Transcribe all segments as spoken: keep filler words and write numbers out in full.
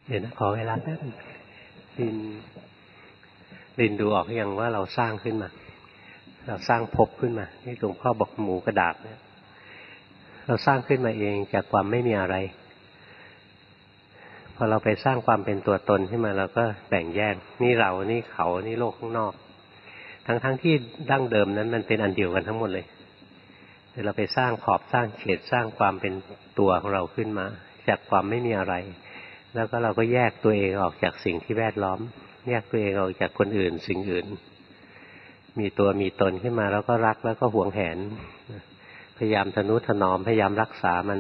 เดี๋ยวนะขอเวลาแป๊บลินลินดูออกยังว่าเราสร้างขึ้นมาเราสร้างภพขึ้นมาที่หลวงพ่อบอกหมูกระดาษเนี่ยเราสร้างขึ้นมาเองจากความไม่มีอะไรพอเราไปสร้างความเป็นตัวตนขึ้นมาเราก็แบ่งแยกนี่เรานี่เขานี่โลกข้างนอกทั้งๆ ท, ที่ดั้งเดิมนั้นมันเป็นอันเดียวกันทั้งหมดเลยแต่เราไปสร้างขอบสร้างเขตสร้างความเป็นตัวของเราขึ้นมาจากความไม่มีอะไรแล้วก็เราก็แยกตัวเองออกจากสิ่งที่แวดล้อมแยกตัวเองออกจากคนอื่นสิ่งอื่นมีตัวมีตนขึ้นมาแล้วก็รักแล้วก็หวงแหนพยายามทนุถนอมพยายามรักษามัน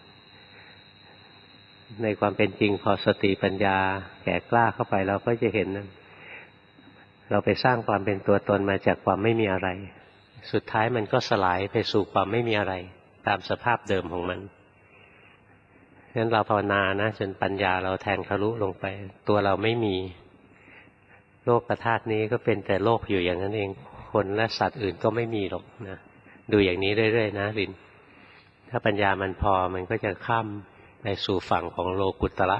ในความเป็นจริงพอสติปัญญาแก่กล้าเข้าไปเราก็จะเห็นนะเราไปสร้างความเป็นตัวตนมาจากความไม่มีอะไรสุดท้ายมันก็สลายไปสู่ความไม่มีอะไรตามสภาพเดิมของมันงั้นเราภาวนานะจนปัญญาเราแทงทะลุลงไปตัวเราไม่มีโลกธาตุนี้ก็เป็นแต่โลกอยู่อย่างนั้นเองคนและสัตว์อื่นก็ไม่มีหรอกนะดูอย่างนี้เรื่อยๆนะลินถ้าปัญญามันพอมันก็จะข้ามไปสู่ฝั่งของโลกุตระ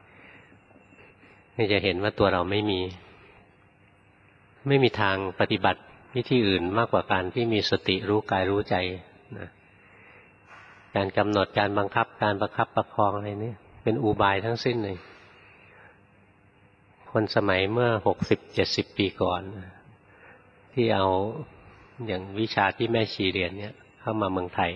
นี่จะเห็นว่าตัวเราไม่มีไม่มีทางปฏิบัติวิธีอื่นมากกว่าการที่มีสติรู้กายรู้ใจนะการกำหนดการบังคับการประคับประคองอะไรนี่เป็นอุบายทั้งสิ้นเลยคนสมัยเมื่อหกสิบเจ็ดสิบปีก่อนที่เอาอย่างวิชาที่แม่ชีเรียนเนี่ยเข้ามาเมืองไทย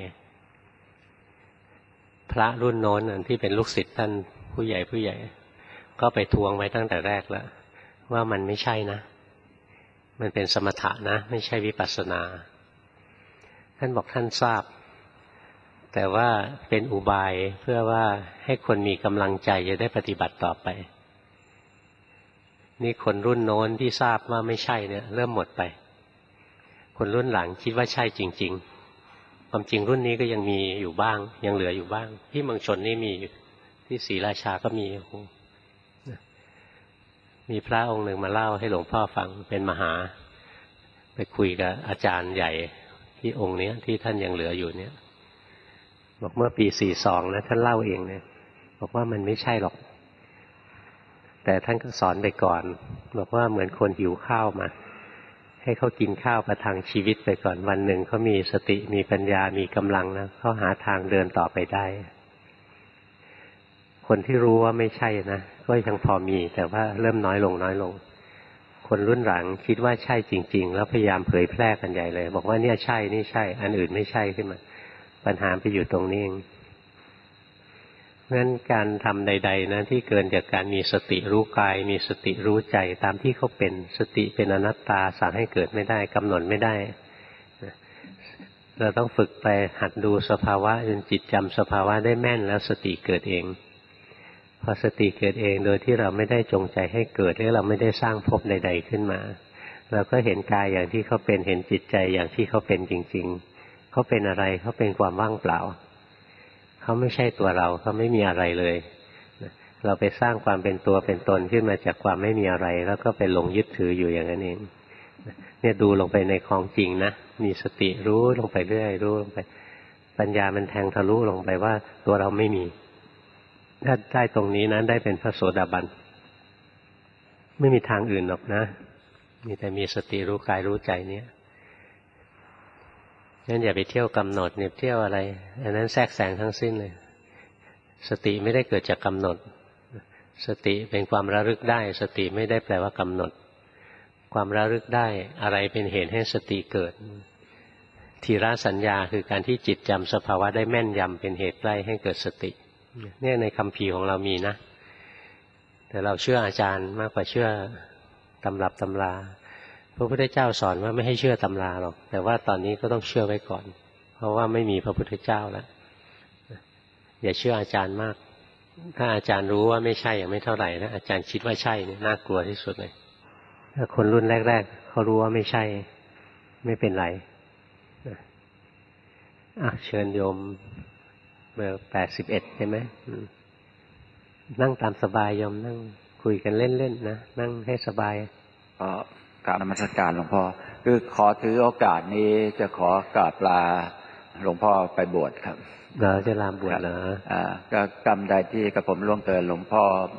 พระรุ่นโน้นที่เป็นลูกศิษย์ท่านผู้ใหญ่ผู้ใหญ่ก็ไปทวงไว้ตั้งแต่แรกแล้วว่ามันไม่ใช่นะมันเป็นสมถะนะไม่ใช่วิปัสสนาท่านบอกท่านทราบแต่ว่าเป็นอุบายเพื่อว่าให้คนมีกำลังใจจะได้ปฏิบัติต่อไปนี่คนรุ่นโน้นที่ทราบว่าไม่ใช่เนี่ยเริ่มหมดไปคนรุ่นหลังคิดว่าใช่จริงๆความจริงรุ่นนี้ก็ยังมีอยู่บ้างยังเหลืออยู่บ้างที่เมืองชนนี่มีที่ศรีราชาก็มีมีพระองค์หนึ่งมาเล่าให้หลวงพ่อฟังเป็นมหาไปคุยกับอาจารย์ใหญ่ที่องค์นี้ที่ท่านยังเหลืออยู่เนี่ยบอกเมื่อปีสี่สองนะท่านเล่าเองเนี่ยบอกว่ามันไม่ใช่หรอกแต่ท่านก็สอนไปก่อนบอกว่าเหมือนคนหิวข้าวมาให้เขากินข้าวประทังชีวิตไปก่อนวันหนึ่งเขามีสติมีปัญญามีกำลังนะเขาหาทางเดินต่อไปได้คนที่รู้ว่าไม่ใช่นะก็ยังพอมีแต่ว่าเริ่มน้อยลงน้อยลงคนรุ่นหลังคิดว่าใช่จริงๆแล้วพยายามเผยแพร่กันใหญ่เลยบอกว่าเนี่ยใช่นี่ใช่อันอื่นไม่ใช่ขึ้นมาปัญหาไปอยู่ตรงนี้เองงั้นการทำใดๆนะที่เกินจากการมีสติรู้กายมีสติรู้ใจตามที่เขาเป็นสติเป็นอนัตตาสั่งให้เกิดไม่ได้กำหนดไม่ได้เราต้องฝึกไปหัดดูสภาวะจนจิตจำสภาวะได้แม่นแล้วสติเกิดเองพอสติเกิดเองโดยที่เราไม่ได้จงใจให้เกิดหรือเราไม่ได้สร้างภพใดๆขึ้นมาเราก็เห็นกายอย่างที่เขาเป็นเห็นจิตใจอย่างที่เขาเป็นจริงๆเขาเป็นอะไรเขาเป็นความว่างเปล่าเขาไม่ใช่ตัวเราเขาไม่มีอะไรเลยเราไปสร้างความเป็นตัวเป็นตนขึ้นมาจากความไม่มีอะไรแล้วก็ไปหลงยึดถืออยู่อย่างนั้นเองเนี่ยดูลงไปในของจริงนะมีสติรู้ลงไปเรื่อยรู้ลงไปปัญญามันแทงทะลุลงไปว่าตัวเราไม่มีถ้าได้ตรงนี้นะได้เป็นพระโสดาบันไม่มีทางอื่นหรอกนะมีแต่มีสติรู้กายรู้ใจเนี่ยงั้นอย่าไปเที่ยวกำหนดเนี่ยเที่ยวอะไรอันนั้นแทรกแซงทั้งสิ้นเลยสติไม่ได้เกิดจากกำหนดสติเป็นความระลึกได้สติไม่ได้แปลว่ากำหนดความระลึกได้อะไรเป็นเหตุให้สติเกิดทีระสัญญาคือการที่จิตจำสภาวะได้แม่นยำเป็นเหตุใกล้ให้เกิดสติเนี่ยในคัมภีร์ของเรามีนะแต่เราเชื่ออาจารย์มากกว่าเชื่อตำรับตำราพระพุทธเจ้าสอนว่าไม่ให้เชื่อตำราหรอกแต่ว่าตอนนี้ก็ต้องเชื่อไว้ก่อนเพราะว่าไม่มีพระพุทธเจ้าแล้วอย่าเชื่ออาจารย์มากถ้าอาจารย์รู้ว่าไม่ใช่ยังไม่เท่าไหร่นะอาจารย์คิดว่าใช่เนี่ยน่ากลัวที่สุดเลยถ้าคนรุ่นแรกๆเขารู้ว่าไม่ใช่ไม่เป็นไรอ่ะเชิญโยมเบอร์แปดสิบเอ็ดใช่ไหมนั่งตามสบายโยมนั่งคุยกันเล่นๆนะนั่งให้สบายก็กราบนมัสการหลวงพ่อคือขอถือโอกาสนี้จะขอกราบลาหลวงพ่อไปบวชครับเราจะลาบวชเหรออ่าก็กรรมใดที่กระผมล่วงเกินหลวงพ่อ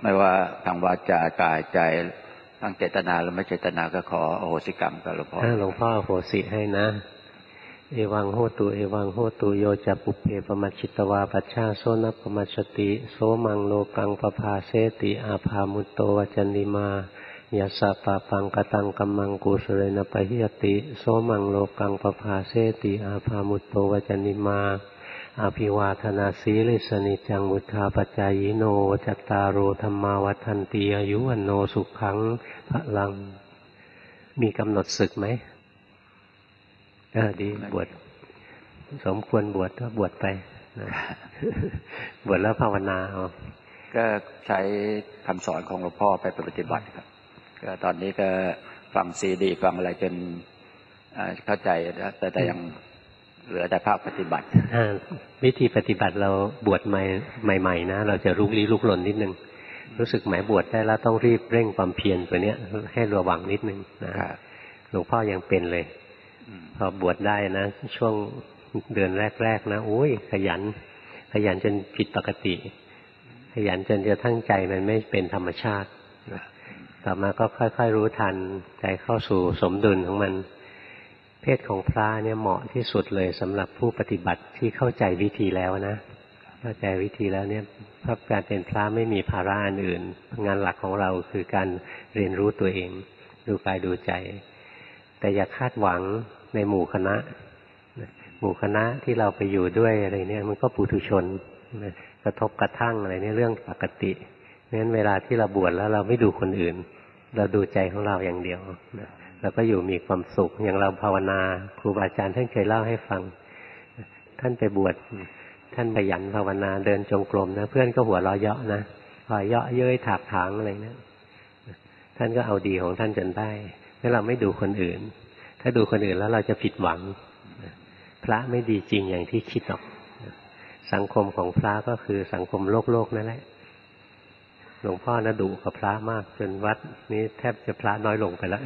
ไม่ว่าทางวาจากายใจทั้งเจตนาและไม่เจตนาก็ขออโหสิกรรมกับหลวงพ่อหลวงพ่ออโหสิให้นะเอวังโหตุเอวังโหตุโยจะปุเพปมัชชิตวาปัชชาโซนปมัชชติโสมังโลกังปภาเสติอาภามุตโตวจันติมายัสสะปะปังกตังกัมมังกุสเลนะปะหิยติโสมังโลกังปภาเสติอาภามุตโตวจันติมาอภิวาทนาสีลิสนิจังมุทธาปัจจายโนจัตตารโอธรรมาวัฏันติอายุวันโนสุขังพลังมีกำหนดศึกไหมเออดีบวชสมควรบวชก็บวชไปนะบวชแล้วภาวนาเอาก็ใช้คำสอนของหลวงพ่อไปปฏิบัติครับก็ตอนนี้ก็ฟังซีดีฟังอะไรจนเข้าใจแล้วแต่แต่ยังเหลือแต่ภาคปฏิบัติวิธีปฏิบัติเราบวชใหม่ใหม่ๆนะเราจะลุกลี้ลุกลนนิดนึงรู้สึกหมายบวชได้แล้วต้องรีบเร่งความเพียรตัวเนี้ยให้ระวังนิดนึงนะหลวงพ่อยังเป็นเลยพอบวชได้นะช่วงเดือนแรกๆนะโอ้ยขยันขยันจนผิดปกติขยันจนจะทั้งใจมันไม่เป็นธรรมชาติต่อมาก็ค่อยๆรู้ทันใจเข้าสู่สมดุลของมันเพศของพระเนี่ยเหมาะที่สุดเลยสำหรับผู้ปฏิบัติที่เข้าใจวิธีแล้วนะเข้าใจวิธีแล้วเนี่ยเพราะการเป็นพระไม่มีภาระอันอื่นงานหลักของเราคือการเรียนรู้ตัวเองดูกายดูใจแต่อย่าคาดหวังในหมู่คณะหมู่คณะที่เราไปอยู่ด้วยอะไรเนี่ยมันก็ปุถุชนกระทบกระทั่งอะไรนี่เรื่องปกติเพราะฉะนั้นเวลาที่เราบวชแล้วเราไม่ดูคนอื่นเราดูใจของเราอย่างเดียวเราก็อยู่มีความสุขอย่างเราภาวนาครูบาอาจารย์ท่านเคยเล่าให้ฟังท่านไปบวชท่านขยันภาวนาเดินจงกรมนะเพื่อนก็หัวเราะเยาะนะพอเยาะเย้ยถากถางอะไรเนี่ยท่านก็เอาดีของท่านจนได้ถ้าเราไม่ดูคนอื่นถ้าดูคนอื่นแล้วเราจะผิดหวังพระไม่ดีจริงอย่างที่คิดหรอกสังคมของพระก็คือสังคมโลกโลกนั่นแหละหลวงพ่อนะดุกับพระมากจนวัดนี้แทบจะพระน้อยลงไปแล้ว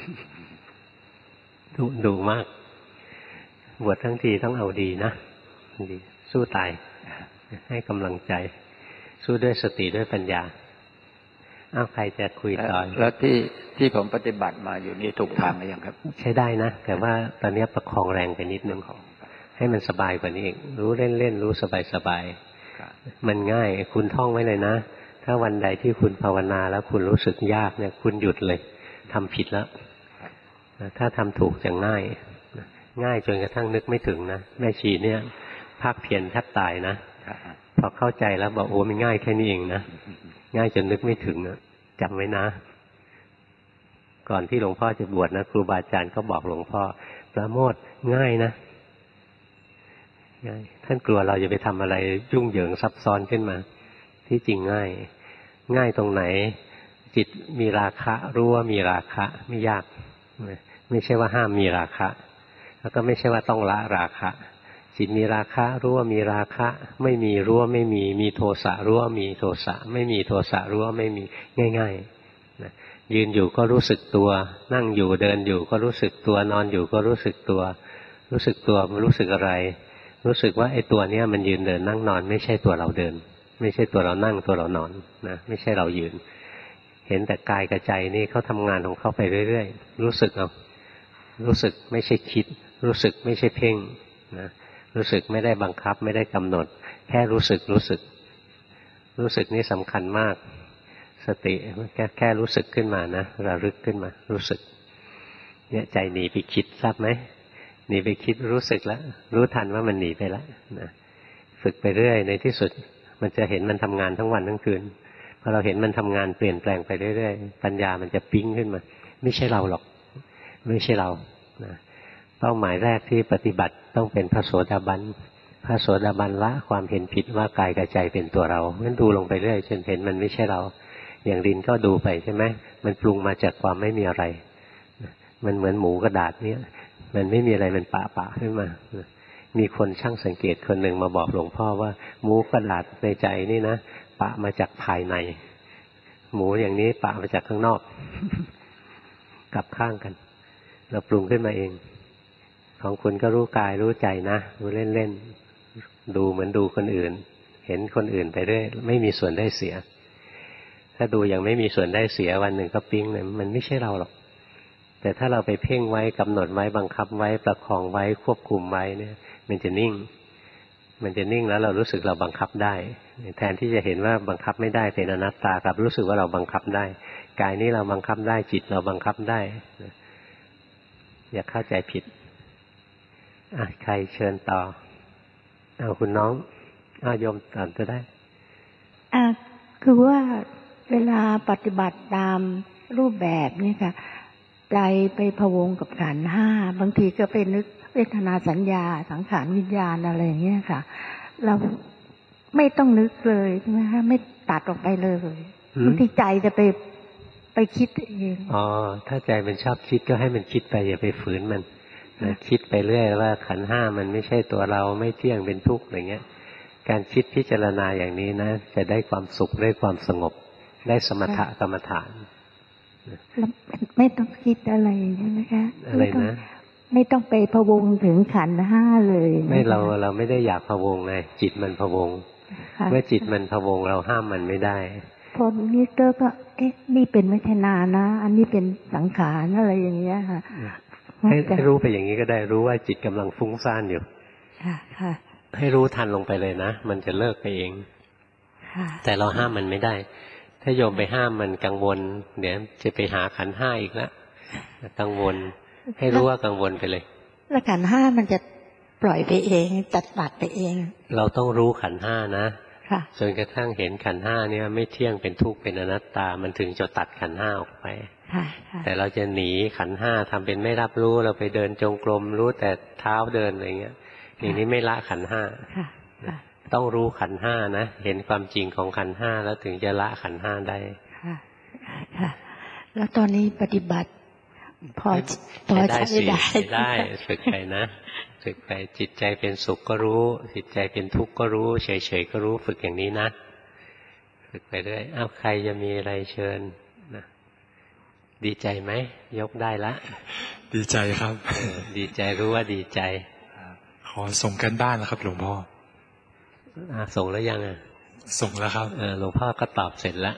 ดุดุมากบวชทั้งทีต้องเอาดีนะดีสู้ตายให้กำลังใจสู้ด้วยสติด้วยปัญญาอ้าวใครจะคุยต่อแล้วที่ที่ผมปฏิบัติมาอยู่นี่ถูกทางหรือยังครับใช้ได้นะแต่ว่าตอนนี้ประคองแรงไปนิดนึงให้มันสบายกว่านี้เองรู้เล่นๆรู้สบายๆมันง่ายคุณท่องไว้เลยนะถ้าวันใดที่คุณภาวนาแล้วคุณรู้สึกยากเนี่ยคุณหยุดเลยทำผิดแล้วถ้าทำถูกจะง่ายง่ายจนกระทั่งนึกไม่ถึงนะแม่ชีเนี่ยภาคเพียรแทบตายนะพอเข้าใจแล้วบอกโอ้มันง่ายแค่นี้เองนะง่ายจนนึกไม่ถึงนะจำไว้นะก่อนที่หลวงพ่อจะบวชนะครูบาอาจารย์ก็บอกหลวงพ่อประโมทง่ายนะง่ายท่านกลัวเราจะไปทำอะไรยุ่งเหยิงซับซ้อนขึ้นมาที่จริงง่ายง่ายตรงไหนจิตมีราคะรู้ว่ามีราคะไม่ยากไม่ใช่ว่าห้ามมีราคะแล้วก็ไม่ใช่ว่าต้องละราคะจิตมีราคะรู้ว่ามีราคะไม่มีรู้ว่าไม่มีมีโทสะรู้ว่ามีโทสะไม่มีโทสะรู้ว่าไม่มีง่ายๆนะยืนอยู่ก็รู้สึกตัวนั่งอยู่เดินอยู่ก็รู้สึกตัวนอนอยู่ก็รู้สึกตัวรู้สึกตัวมันรู้สึกอะไรรู้สึกว่าไอ้ตัวเนี้ยมันยืนเดินนั่งนอนไม่ใช่ตัวเราเดินไม่ใช่ตัวเรานั่งตัวเรานอนนะไม่ใช่เรายืนเห็นแต่กายกับใจนี่เขาทำงานของเขาไปเรื่อยๆรู้สึกเอารู้สึกไม่ใช่คิดรู้สึกไม่ใช่เพ่งนะรู้สึกไม่ได้บังคับไม่ได้กำหนดแค่รู้สึกรู้สึกรู้สึกนี่สำคัญมากสติแค่แค่รู้สึกขึ้นมานะระลึกขึ้นมารู้สึกเนี่ยใจหนีไปคิดทราบไหมหนีไปคิดรู้สึกแล้วรู้ทันว่ามันหนีไปแล้วนะฝึกไปเรื่อยในที่สุดมันจะเห็นมันทำงานทั้งวันทั้งคืนพอเราเห็นมันทำงานเปลี่ยนแปลงไปเรื่อยๆปัญญามันจะปิ๊งขึ้นมาไม่ใช่เราหรอกไม่ใช่เรานะเป้าหมายแรกที่ปฏิบัติต้องเป็นพระโสดาบันพระโสดาบันละความเห็นผิดว่ากายกับใจเป็นตัวเรางั้นดูลงไปเรื่อยจนเห็นมันไม่ใช่เราอย่างดินก็ดูไปใช่ไหมมันปรุงมาจากความไม่มีอะไรมันเหมือนหมูกระดาษเนี่ยมันไม่มีอะไรมันปะปะขึ้นมามีคนช่างสังเกตคนหนึ่งมาบอกหลวงพ่อว่าหมูกระดาษในใจนี่นะปะมาจากภายในหมูอย่างนี้ปะมาจากข้างนอกกลับข้างกันเราปรุงขึ้นมาเองของคุณก็รู้กายรู้ใจนะรู้เล่นๆดูเหมือนดูคนอื่นเห็นคนอื่นไปเรื่อยไม่มีส่วนได้เสียถ้าดูยังไม่มีส่วนได้เสียวันหนึ่งก็ปิ๊งเลยมันไม่ใช่เราหรอกแต่ถ้าเราไปเพ่งไว้กำหนดไว้บังคับไว้ประคองไว้ควบคุมไว้เนี่ยมันจะนิ่งมันจะนิ่งแล้วเรารู้สึกเราบังคับได้แทนที่จะเห็นว่าบังคับไม่ได้เป็นอนัตตากลับรู้สึกว่าเราบังคับได้กายนี้เราบังคับได้จิตเราบังคับได้อย่าเข้าใจผิดอ่ะใครเชิญต่อเอาคุณน้องอาโยมต่อนจะได้อ่ะคือว่าเวลาปฏิบัติตามรูปแบบนี่ค่ะใจไปพะวงกับขันธ์ห้าบางทีก็ไปนึกเวทนาสัญญาสังขารวิญญาณอะไรอย่างเงี้ยค่ะเราไม่ต้องนึกเลยใช่ไหมคะไม่ตัดออกไปเลยบางทีใจจะไปไปคิดเองอ๋อถ้าใจมันชอบคิดก็ให้มันคิดไปอย่าไปฝืนมันนะคิดไปเรื่อยว่าขันธ์ห้ามันไม่ใช่ตัวเราไม่เที่ยงเป็นทุกข์อะไรเงี้ยการคิดพิจารณาอย่างนี้นะจะได้ความสุขได้ความสงบได้สมถะกรรมฐานไม่ต้องคิดอะไรใช่ไหมคะอะไรนะไม่ต้องไปพะวงถึงขันธ์ห้าเลยไม่เราเราไม่ได้อยากพะวงเลยจิตมันพะวงเมื่อจิตมันพะวงเราห้ามมันไม่ได้พอนี้เตอร์ก็เอ๊ะนี่เป็นเวทนานะอันนี้เป็นสังขารอะไรอย่างเงี้ยค่ะให้ให้รู้ไปอย่างนี้ก็ได้รู้ว่าจิตกำลังฟุ้งซ่านอยู่ค่ะค่ะให้รู้ทันลงไปเลยนะมันจะเลิกไปเองค่ะแต่เราห้ามมันไม่ได้ถ้าโยมไปห้ามมันกังวลเดี๋ยวจะไปหาขันธ์ห้าอีกแล้วกังวลให้รู้ว่ากังวลไปเลยแล้วขันธ์ห้ามันจะปล่อยไปเองตัดตัดไปเองเราต้องรู้ขันธ์ห้านะค่ะจนกระทั่งเห็นขันธ์ห้าเนี่ยไม่เที่ยงเป็นทุกข์เป็นอนัตตามันถึงจะตัดขันธ์ห้าออกไปแต่เราจะหนีขันธ์ห้าทำเป็นไม่รับรู้เราไปเดินจงกรมรู้แต่เท้าเดินอะไรเงี้ยอย่างนี้ไม่ละขันธ์ห้าต้องรู้ขันธ์ห้านะเห็นความจริงของขันธ์ห้าแล้วถึงจะละขันธ์ห้าได้ค่ะค่ะแล้วตอนนี้ปฏิบัติพอพอใช้ได้ได้ฝึกไปนะฝึกไปจิตใจเป็นสุขก็รู้จิตใจเป็นทุกข์ก็รู้เฉยๆก็รู้ฝึกอย่างนี้นะฝึกไปเรื่อยอ้าวใครจะมีอะไรเชิญนะดีใจไหมยกได้ละดีใจครับดีใจรู้ว่าดีใจขอส่งกันบ้านแล้วครับหลวงพ่ออ่าส่งแล้วยังอ่ะส่งแล้วครับเออหลวงพ่อก็ตอบเสร็จแล้ว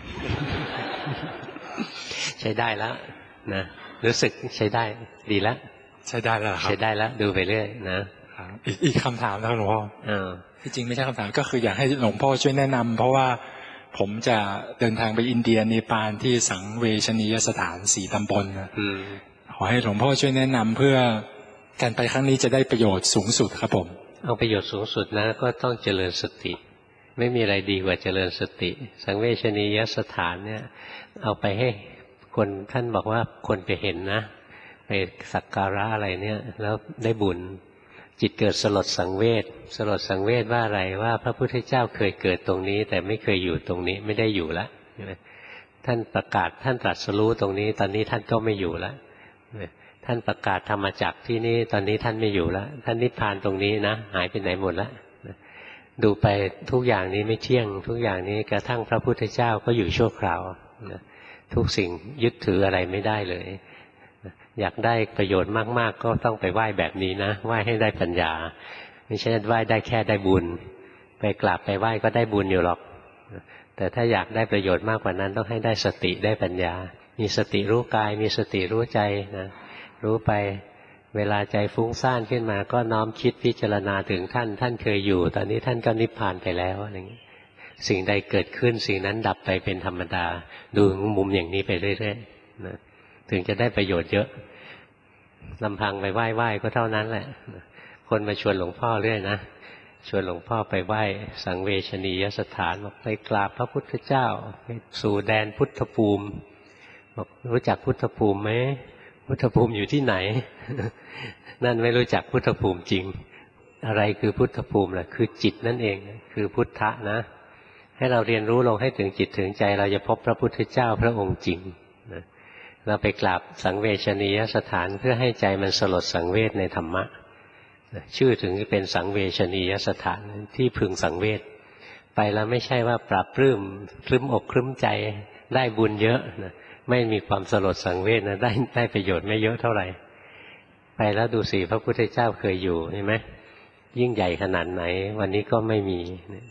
ใช้ได้แล้วนะรู้สึกใช้ได้ดีแล้วใช้ได้แล้วครับใช้ได้แล้วดูไปเรื่อยนะอีกอีกคำถามนะหลวงพ่ออที่จริงไม่ใช่คำถามก็คืออยากให้หลวงพ่อช่วยแนะนำเพราะว่าผมจะเดินทางไปอินเดียเนปาลที่สังเวชนียสถานสี่ตำบลนะขอให้หลวงพ่อช่วยแนะนำเพื่อการไปครั้งนี้จะได้ประโยชน์สูงสุดครับผมเอาประโยชน์สูงสุดนะก็ต้องเจริญสติไม่มีอะไรดีกว่าเจริญสติสังเวชนียสถานเนี่ยเอาไปให้คนท่านบอกว่าคนไปเห็นนะไปสักการะอะไรเนี่ยแล้วได้บุญจิตเกิดสลดสังเวชสลดสังเวชว่าอะไรว่าพระพุทธเจ้าเคยเกิดตรงนี้แต่ไม่เคยอยู่ตรงนี้ไม่ได้อยู่แล้วท่านประกาศท่านตรัสรู้ตรงนี้ตอนนี้ท่านก็ไม่อยู่แล้วท่านประกาศธรรมจักรที่นี่ตอนนี้ท่านไม่อยู่แล้วท่านนิพพานตรงนี้นะหายไปไหนหมดแล้วดูไปทุกอย่างนี้ไม่เที่ยงทุกอย่างนี้กระทั่งพระพุทธเจ้าก็อยู่ชั่วคราวทุกสิ่งยึดถืออะไรไม่ได้เลยอยากได้ประโยชน์มากๆก็ต้องไปไหว้แบบนี้นะไหว้ให้ได้ปัญญาไม่ใช่ไหว้ได้แค่ได้บุญไปกราบไปไหว้ก็ได้บุญอยู่หรอกแต่ถ้าอยากได้ประโยชน์มากกว่านั้นต้องให้ได้สติได้ปัญญามีสติรู้กายมีสติรู้ใจนะรู้ไปเวลาใจฟุ้งซ่านขึ้นมาก็น้อมคิดพิจารณาถึงท่านท่านเคยอยู่ตอนนี้ท่านก็นิพพานไปแล้วอะไรอย่างนี้สิ่งใดเกิดขึ้นสิ่งนั้นดับไปเป็นธรรมดาดูมุมอย่างนี้ไปเรื่อยๆนะถึงจะได้ประโยชน์เยอะลำพังไปไหว้ไหว้ก็เท่านั้นแหละคนมาชวนหลวงพ่อเรื่อยนะชวนหลวงพ่อไปไหว้สังเวชนียสถานบอกไปกราบพระพุทธเจ้าไปสู่แดนพุทธภูมิบอกรู้จักพุทธภูมิไหมพุทธภูมิอยู่ที่ไหนนั่นไม่รู้จักพุทธภูมิจริงอะไรคือพุทธภูมิล่ะคือจิตนั่นเองคือพุทธะนะให้เราเรียนรู้ลงให้ถึงจิตถึงใจเราจะพบพระพุทธเจ้าพระองค์จริงนะเราไปกราบสังเวชนียสถานเพื่อให้ใจมันสลดสังเวชในธรรมะชื่อถึงเป็นสังเวชนียสถานที่พึงสังเวชไปแล้วไม่ใช่ว่าปรับปลื้มคลึ้มอกคลึ้มใจได้บุญเยอะนะไม่มีความสลดสังเวชนะได้ได้ประโยชน์ไม่เยอะเท่าไหร่ไปแล้วดูสิพระพุทธเจ้าเคยอยู่ใช่ไหมยิ่งใหญ่ขนาดไหนวันนี้ก็ไม่มี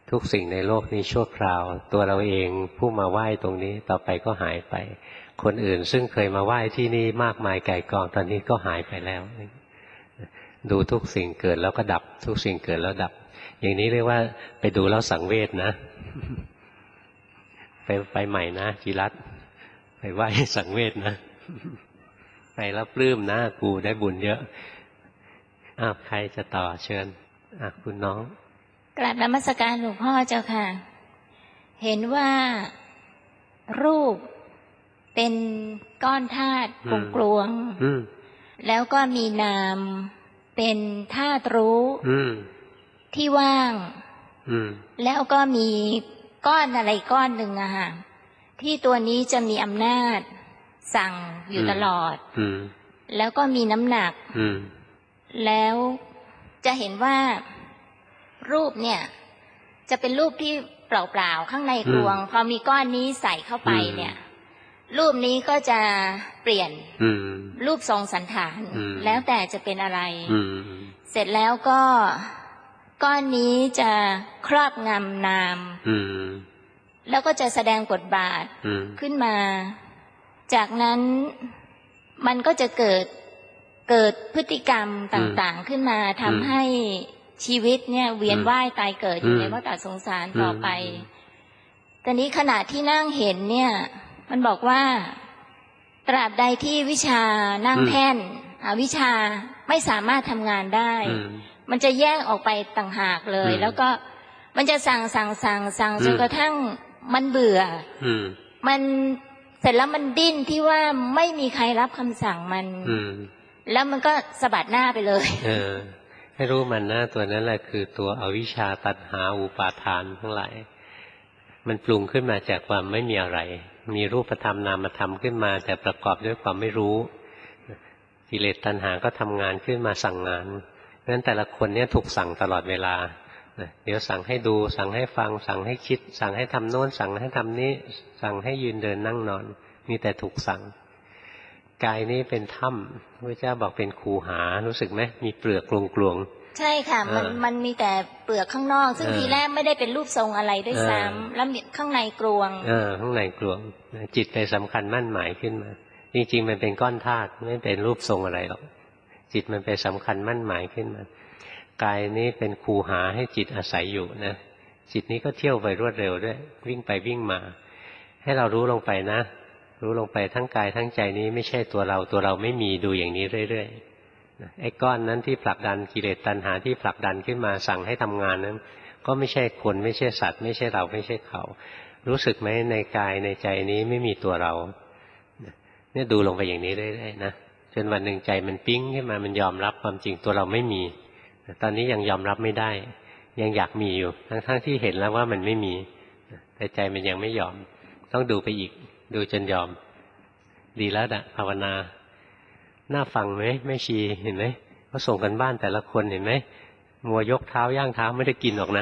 ทุกสิ่งในโลกนี้ชั่วคราวตัวเราเองผู้มาไหว้ตรงนี้ต่อไปก็หายไปคนอื่นซึ่งเคยมาไหว้ที่นี่มากมายไก่กองตอนนี้ก็หายไปแล้วดูทุกสิ่งเกิดแล้วก็ดับทุกสิ่งเกิดแล้วดับอย่างนี้เรียกว่าไปดูแล้วสังเวชนะไปไปใหม่นะจิรัตน์ไปไหว้สังเวชนะไปแล้วปลื้มนะกูได้บุญเยอะอ้าวใครจะต่อเชิญอ่ะคุณน้องกราบนมัสการหลวงพ่อเจ้าค่ะเห็นว่ารูปเป็นก้อนธาตุกลวงๆแล้วก็มีนามเป็นธาตุรู้ที่ว่างแล้วก็มีก้อนอะไรก้อนหนึ่งอะค่ะที่ตัวนี้จะมีอำนาจสั่งอยู่ตลอดแล้วก็มีน้ำหนักแล้วจะเห็นว่ารูปเนี่ยจะเป็นรูปที่เปล่าๆข้างในกลวงพอมีก้อนนี้ใส่เข้าไปเนี่ยรูปนี้ก็จะเปลี่ยนรูปทรงสันฐานแล้วแต่จะเป็นอะไรเสร็จแล้วก็ก้อนนี้จะครอบงำนามแล้วก็จะแสดงบทบาทขึ้นมาจากนั้นมันก็จะเกิดเกิดพฤติกรรมต่างๆขึ้นมาทำให้ชีวิตเนี่ยเวียนว่ายตายเกิดอยู่ในวัฏสงสารต่อไปตอนนี้ขณะที่นั่งเห็นเนี่ยมันบอกว่าตราบใดที่วิชานั่งแท่นอวิชาไม่สามารถทำงานได้มันจะแยกออกไปต่างหากเลยแล้วก็มันจะสั่งสั่งสั่งสั่งจนกระทั่งมันเบื่อมันเสร็จแล้วมันดิ้นที่ว่าไม่มีใครรับคำสั่งมันแล้วมันก็สะบัดหน้าไปเลยเออให้รู้มันนะตัวนั้นแหละคือตัวอวิชชาตัณหาอุปาทานทั้งหลายมันปรุงขึ้นมาจากความไม่มีอะไรมีรูปธรรมนามธรรมขึ้นมาแต่ประกอบด้วยความไม่รู้กิเลสตัณหาก็ทำงานขึ้นมาสั่งงานเพราะฉะนั้นแต่ละคนเนี่ยถูกสั่งตลอดเวลาเดี๋ยวสั่งให้ดูสั่งให้ฟังสั่งให้คิดสั่งให้ทำโน้นสั่งให้ทำนี้สั่งให้ยืนเดินนั่งนอนมีแต่ถูกสั่งกายนี้เป็นถ้ำพระเจ้าบอกเป็นคูหารู้สึกไหมมีเปลือกกลวงๆใช่ค่ะมันมันมีแต่เปลือกข้างนอกซึ่งทีแรกไม่ได้เป็นรูปทรงอะไรด้วยซ้ำแล้วข้างในกลวงเออข้างในกลวงจิตไปสำคัญมั่นหมายขึ้นมาจริงๆมันเป็นก้อนธาตุไม่เป็นรูปทรงอะไรหรอกจิตมันไปสำคัญมั่นหมายขึ้นมากายนี้เป็นคูหาให้จิตอาศัยอยู่นะจิตนี้ก็เที่ยวไปรวดเร็วด้วยวิ่งไปวิ่งมาให้เรารู้ลงไปนะรู้ลงไปทั้งกายทั้งใจนี้ไม่ใช่ตัวเราตัวเราไม่มีดูอย่างนี้เรื่อยๆไอ้ก้อนนั้นที่ผลักดันกิเลสตัณหาที่ผลักดันขึ้นมาสั่งให้ทำงานนั้นก็ไม่ใช่คนไม่ใช่สัตว์ไม่ใช่เราไม่ใช่เขารู้สึกไหมในกายในใจนี้ไม่มีตัวเราเนี่ยดูลงไปอย่างนี้เรื่อยๆนะจนวันหนึ่งใจมันปิ๊งขึ้นมามันยอมรับความจริงตัวเราไม่มีตอนนี้ยังยอมรับไม่ได้ยังอยากมีอยู่ทั้งๆที่เห็นแล้วว่ามันไม่มีแต่ใจมันยังไม่ยอมต้องดูไปอีกดูจนยอมดีแล้วนะภาวนาน่าฟังไหมแม่ชีเห็นไหมเขาส่งกันบ้านแต่ละคนเห็นไหมมัวยกเท้าย่างเท้าไม่ได้กินหรอกนะ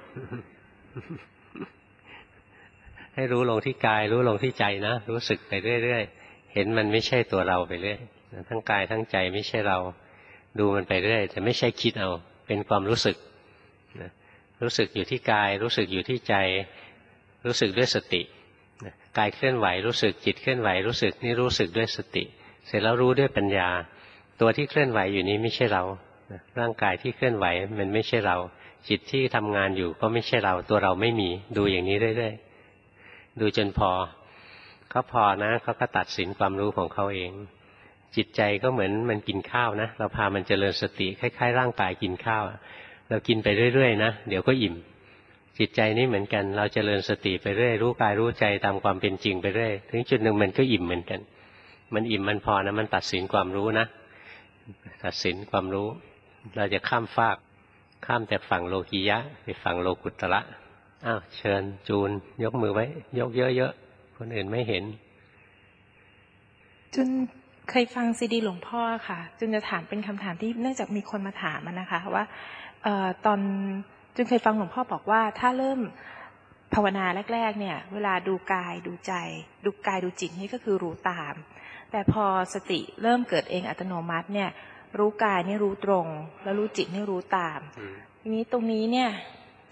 ให้รู้ลงที่กายรู้ลงที่ใจนะรู้สึกไปเรื่อยๆเห็นมันไม่ใช่ตัวเราไปเรื่อยทั้งกายทั้งใจไม่ใช่เราดูมันไปเรื่อยแต่ไม่ใช่คิดเอาเป็นความรู้สึกรู้สึกอยู่ที่กายรู้สึกอยู่ที่ใจรู้สึกด้วยสติกายเคลื่อนไหวรู้สึกจิตเคลื่อนไหวรู้สึกนี่รู้สึกด้วยสติเสร็จแล้วรู้ด้วยปัญญาตัวที่เคลื่อนไหวอยู่นี้ไม่ใช่เราร่างกายที่เคลื่อนไหวมันไม่ใช่เราจิตที่ทำงานอยู่ก็ไม่ใช่เราตัวเราไม่มีดูอย่างนี้เรื่อยๆดูจนพอเขาพอนะเขาก็ตัดสินความรู้ของเขาเองจิตใจก็เหมือนมันกินข้าวนะเราพามันเจริญสติคล้ายๆร่างกายกินข้าวเรากินไปเรื่อยๆนะเดี๋ยวก็อิ่มจิตใจนี่เหมือนกันเราเจริญสติไปเรื่อยรู้กายรู้ใจตามความเป็นจริงไปเรื่อยถึงจุดหนึ่งมันก็อิ่มเหมือนกันมันอิ่มมันพอนะมันตัดสินความรู้นะตัดสินความรู้เราจะข้ามฟากข้ามจากฝั่งโลกียะไปฝั่งโลกุตระอ้าวเชิญจูนยกมือไว้ยกเยอะๆคนอื่นไม่เห็นจูนเคยฟังซีดีหลวงพ่อค่ะจูนจะถามเป็นคำถามที่เนื่องจากมีคนมาถามนะคะว่าเอ่อตอนจูนเคยฟังหลวงพ่อบอกว่าถ้าเริ่มภาวนาแรกๆเนี่ยเวลาดูกายดูใจดูกายดูจิตนี่ก็คือรู้ตามแต่พอสติเริ่มเกิดเองอัตโนมัติเนี่ยรู้กายนี่รู้ตรงแล้วรู้จิตนี่รู้ตามทีนี้ตรงนี้เนี่ย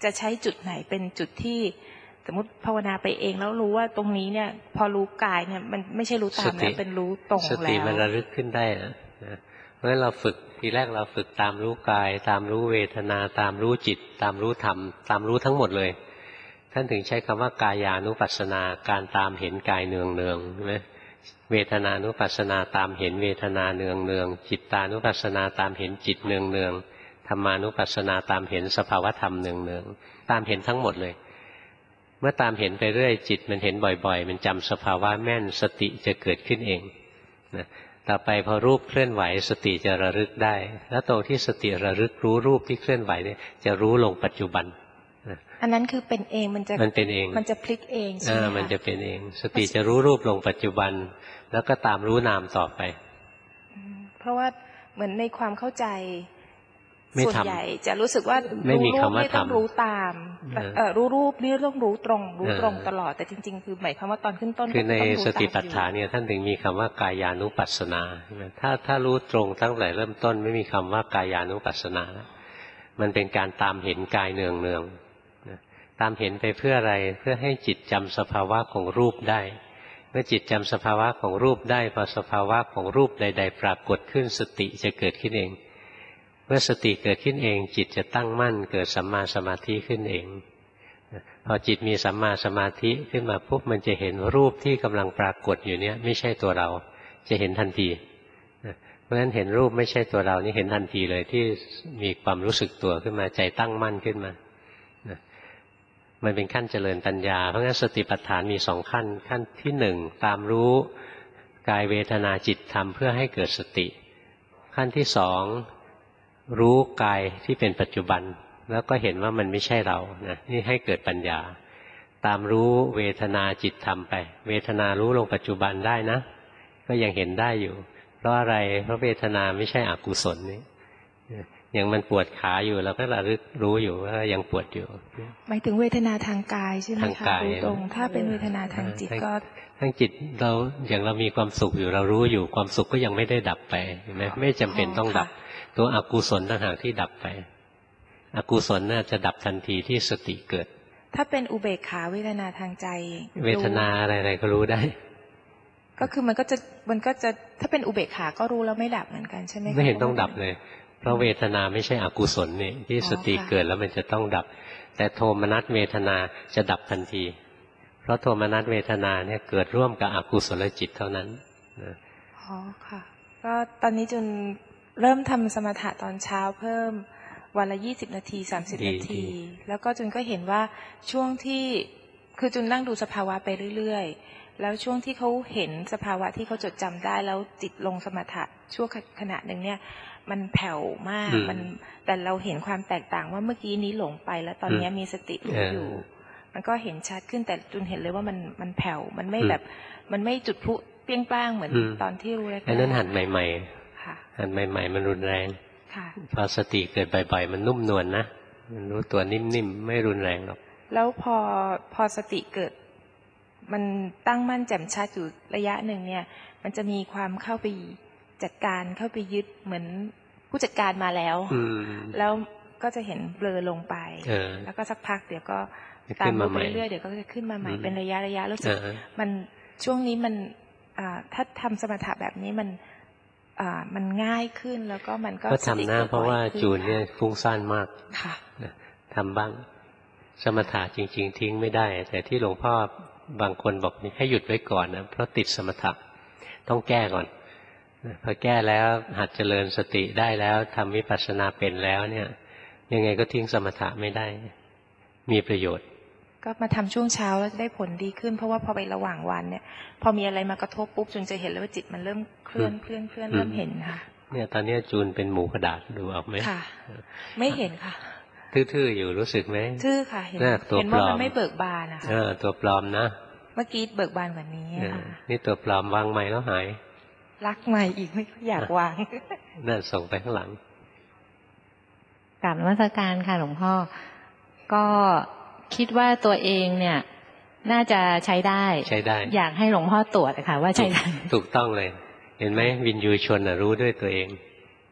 จะใช้จุดไหนเป็นจุดที่สมมติภาวนาไปเองแล้วรู้ว่าตรงนี้เนี่ยพอรู้กายเนี่ยมันไม่ใช่รู้ตามแล้วเป็นรู้ตรงแล้วสติมันระลึกขึ้นได้นะเพราะฉะนั้นเราฝึกทีแรกเราฝึกตามรู้กายตามรู้เวทนาตามรู้จิตตามรู้ธรรมตามรู้ทั้งหมดเลยท่านถึงใช้คำว่ากายานุปัสสนาการตามเห็นกายเนืองเนืองใช่ไหมเวทนานุปัสสนาตามเห็นเวทนาเนืองเนืองจิตตานุปัสสนาตามเห็นจิตเนืองเนืองธรรมานุปัสสนาตามเห็นสภาวธรรมเนืองเนืองตามเห็นทั้งหมดเลยเมื่อตามเห็นไปเรื่อยจิตมันเห็นบ่อยๆมันจำสภาวะแม่นสติจะเกิดขึ้นเองนะต่อไปพอรูปเคลื่อนไหวสติจะระลึกได้แล้วตรงที่สติระลึกรู้รูปที่เคลื่อนไหวเนี่ยจะรู้ลงปัจจุบันอันนั้นคือเป็นเองมันจะมันเป็นเองมันจะพลิกเองใช่ไหมคะมันจะเป็นเองสติจะรู้รูปลงปัจจุบันแล้วก็ตามรู้นามต่อไปเพราะว่าเหมือนในความเข้าใจส่วนใหญ่จะรู้สึกว่าไม่มีคำว่าทำรู้ตามเออรู้รูปนี่ต้องรู้ตรงรู้ตรงตลอดแต่จริงๆคือหมายความว่าตอนขึ้นต้นคือในสติปัฏฐานเนี่ยท่านถึงมีคำว่ากายานุปัสสนาใช่ไหมถ้าถ้ารู้ตรงตั้งแต่เริ่มต้นไม่มีคำว่ากายานุปัสสนามันเป็นการตามเห็นกายเนืองเนืองตามเห็นไปเพื่ออะไรเพื่อให้จิตจำสภาวะของรูปได้เมื่อจิตจำสภาวะของรูปได้พอสภาวะของรูปใดๆปรากฏขึ้นสติจะเกิดขึ้นเองเมื่อสติเกิดขึ้นเองจิตจะตั้งมั่นเกิดสัมมาสมาธิขึ้นเองพอจิตมีสัมมาสมาธิขึ้นมาปุ๊บมันจะเห็นรูปที่กำลังปรากฏอยู่เนี้ยไม่ใช่ตัวเราจะเห็นทันทีเพราะฉะนั้นเห็นรูปไม่ใช่ตัวเรานี่เห็นทันทีเลยที่มีความรู้สึกตัวขึ้นมาใจตั้งมั่นขึ้นมามันเป็นขั้นเจริญปัญญาเพราะงั้นสติปัฏฐานมีสองขั้นขั้นที่หนึ่งตามรู้กายเวทนาจิตธรรมเพื่อให้เกิดสติขั้นที่สองรู้กายที่เป็นปัจจุบันแล้วก็เห็นว่ามันไม่ใช่เรานะนี่ให้เกิดปัญญาตามรู้เวทนาจิตธรรมไปเวทนารู้ลงปัจจุบันได้นะก็ยังเห็นได้อยู่เพราะอะไรเพราะเวทนาไม่ใช่อกุศลนี่อย่างมันปวดขาอยู่เราก็ระลึกรู้อยู่ว่ายังปวดอยู่หมายถึงเวทนาทางกายใช่ไหมคะรู้ตรงถ้าเป็นเวทนาทางจิตก็ทางจิตเราอย่างเรามีความสุขอยู่เรารู้อยู่ความสุขก็ยังไม่ได้ดับไปเห็นไหมไม่จำเป็นต้องดับตัวอกุศลต่างหากที่ดับไปอกุศลน่าจะดับทันทีที่สติเกิดถ้าเป็นอุเบกขาเวทนาทางใจเวทนาอะไรๆก็รู้ได้ก็คือมันก็จะมันก็จะถ้าเป็นอุเบกขาก็รู้แล้วไม่ดับเหมือนกันใช่ไหมไม่เห็นต้องดับเลยเพราะเวทนาไม่ใช่อกุศลนี่ที่สติเกิดแล้วมันจะต้องดับแต่โทมนัสเวทนาจะดับทันทีเพราะโทมนัสเวทนาเนี่ยเกิดร่วมกับอกุศลจิตเท่านั้นอ๋อค่ะก็ตอนนี้จนเริ่มทำสมถะตอนเช้าเพิ่มวันละยี่สิบนาทีสามสิบนาทีแล้วก็จุนก็เห็นว่าช่วงที่คือจุนนั่งดูสภาวะไปเรื่อยๆแล้วช่วงที่เขาเห็นสภาวะที่เขาจดจำได้แล้วจิตลงสมถะช่วงขณะหนึ่งเนี่ยมันแผ่วมากมันแต่เราเห็นความแตกต่างว่าเมื่อกี้นี้หลงไปแล้วตอนนี้มีสติรู้อยู่มันก็เห็นชัดขึ้นแต่จุนเห็นเลยว่ามันมันแผ่วมันไม่แบบมันไม่จุดพลุเปรี้ยงป้างเหมือนตอนที่รู้แรกๆอันนั้นหัดใหม่ๆหัดใหม่ๆมันรุนแรงพอสติเกิดบ่อยๆมันนุ่มนวลนะมันรู้ตัวนิ่มๆไม่รุนแรงหรอกแล้วพอพอสติเกิดมันตั้งมั่นแจ่มชัดอยู่ระยะหนึ่งเนี่ยมันจะมีความเข้าไปจัดการเข้าไปยึดเหมือนผู้จัดการมาแล้วแล้วก็จะเห็นเบลอลงไปแล้วก็สักพักเดี๋ยวก็ตามไปเรื่อยๆเดี๋ยวก็จะขึ้นมาใหม่เป็นระยะระยะรู้สึกมันช่วงนี้มันถ้าทำสมถะแบบนี้มันมันง่ายขึ้นแล้วก็มันก็ทำหน้าเพราะว่าจูนเนี่ยฟุ้งซ่านมากทำบ้างสมถะจริงๆทิ้งไม่ได้แต่ที่หลวงพ่อบางคนบอกให้หยุดไว้ก่อนนะเพราะติดสมถะต้องแก้ก่อนพอแก้แล้วหัดเจริญสติได้แล้วทำวิปัสสนาเป็นแล้วเนี่ยยังไงก็ทิ้งสมถะไม่ได้มีประโยชน์ก็มาทำช่วงเช้าแล้วได้ผลดีขึ้นเพราะว่าพอไประหว่างวันเนี่ยพอมีอะไรมากระทบปุ๊บจนจะเห็นเลยว่าจิตมันเริ่มเคลื่อนเคลื่อนเคลื่อนเริ่มเห็นค่ะเนี่ยตอนนี้จูนเป็นหมูกระดาษดูออกไหมค่ะไม่เห็นค่ะทื่อๆอยู่รู้สึกไหมทื่อค่ะเห็นเห็นว่ามันไม่เบิกบานนะคะเออตัวปลอมนะเมื่อกี้เบิกบานกว่านี้ค่ะนี่ตัวปลอมวางใหม่แล้วหายรักใหม่อีกไม่อยากวางนั่นส่งไปข้างหลังกราบนมัสการค่ะหลวงพ่อก็คิดว่าตัวเองเนี่ยน่าจะใช้ได้ใช้ได้อยากให้หลวงพ่อตรวจค่ะว่าใช้ได้ถูกต้องเลยเห็นไหมวินยูชนรู้ด้วยตัวเอง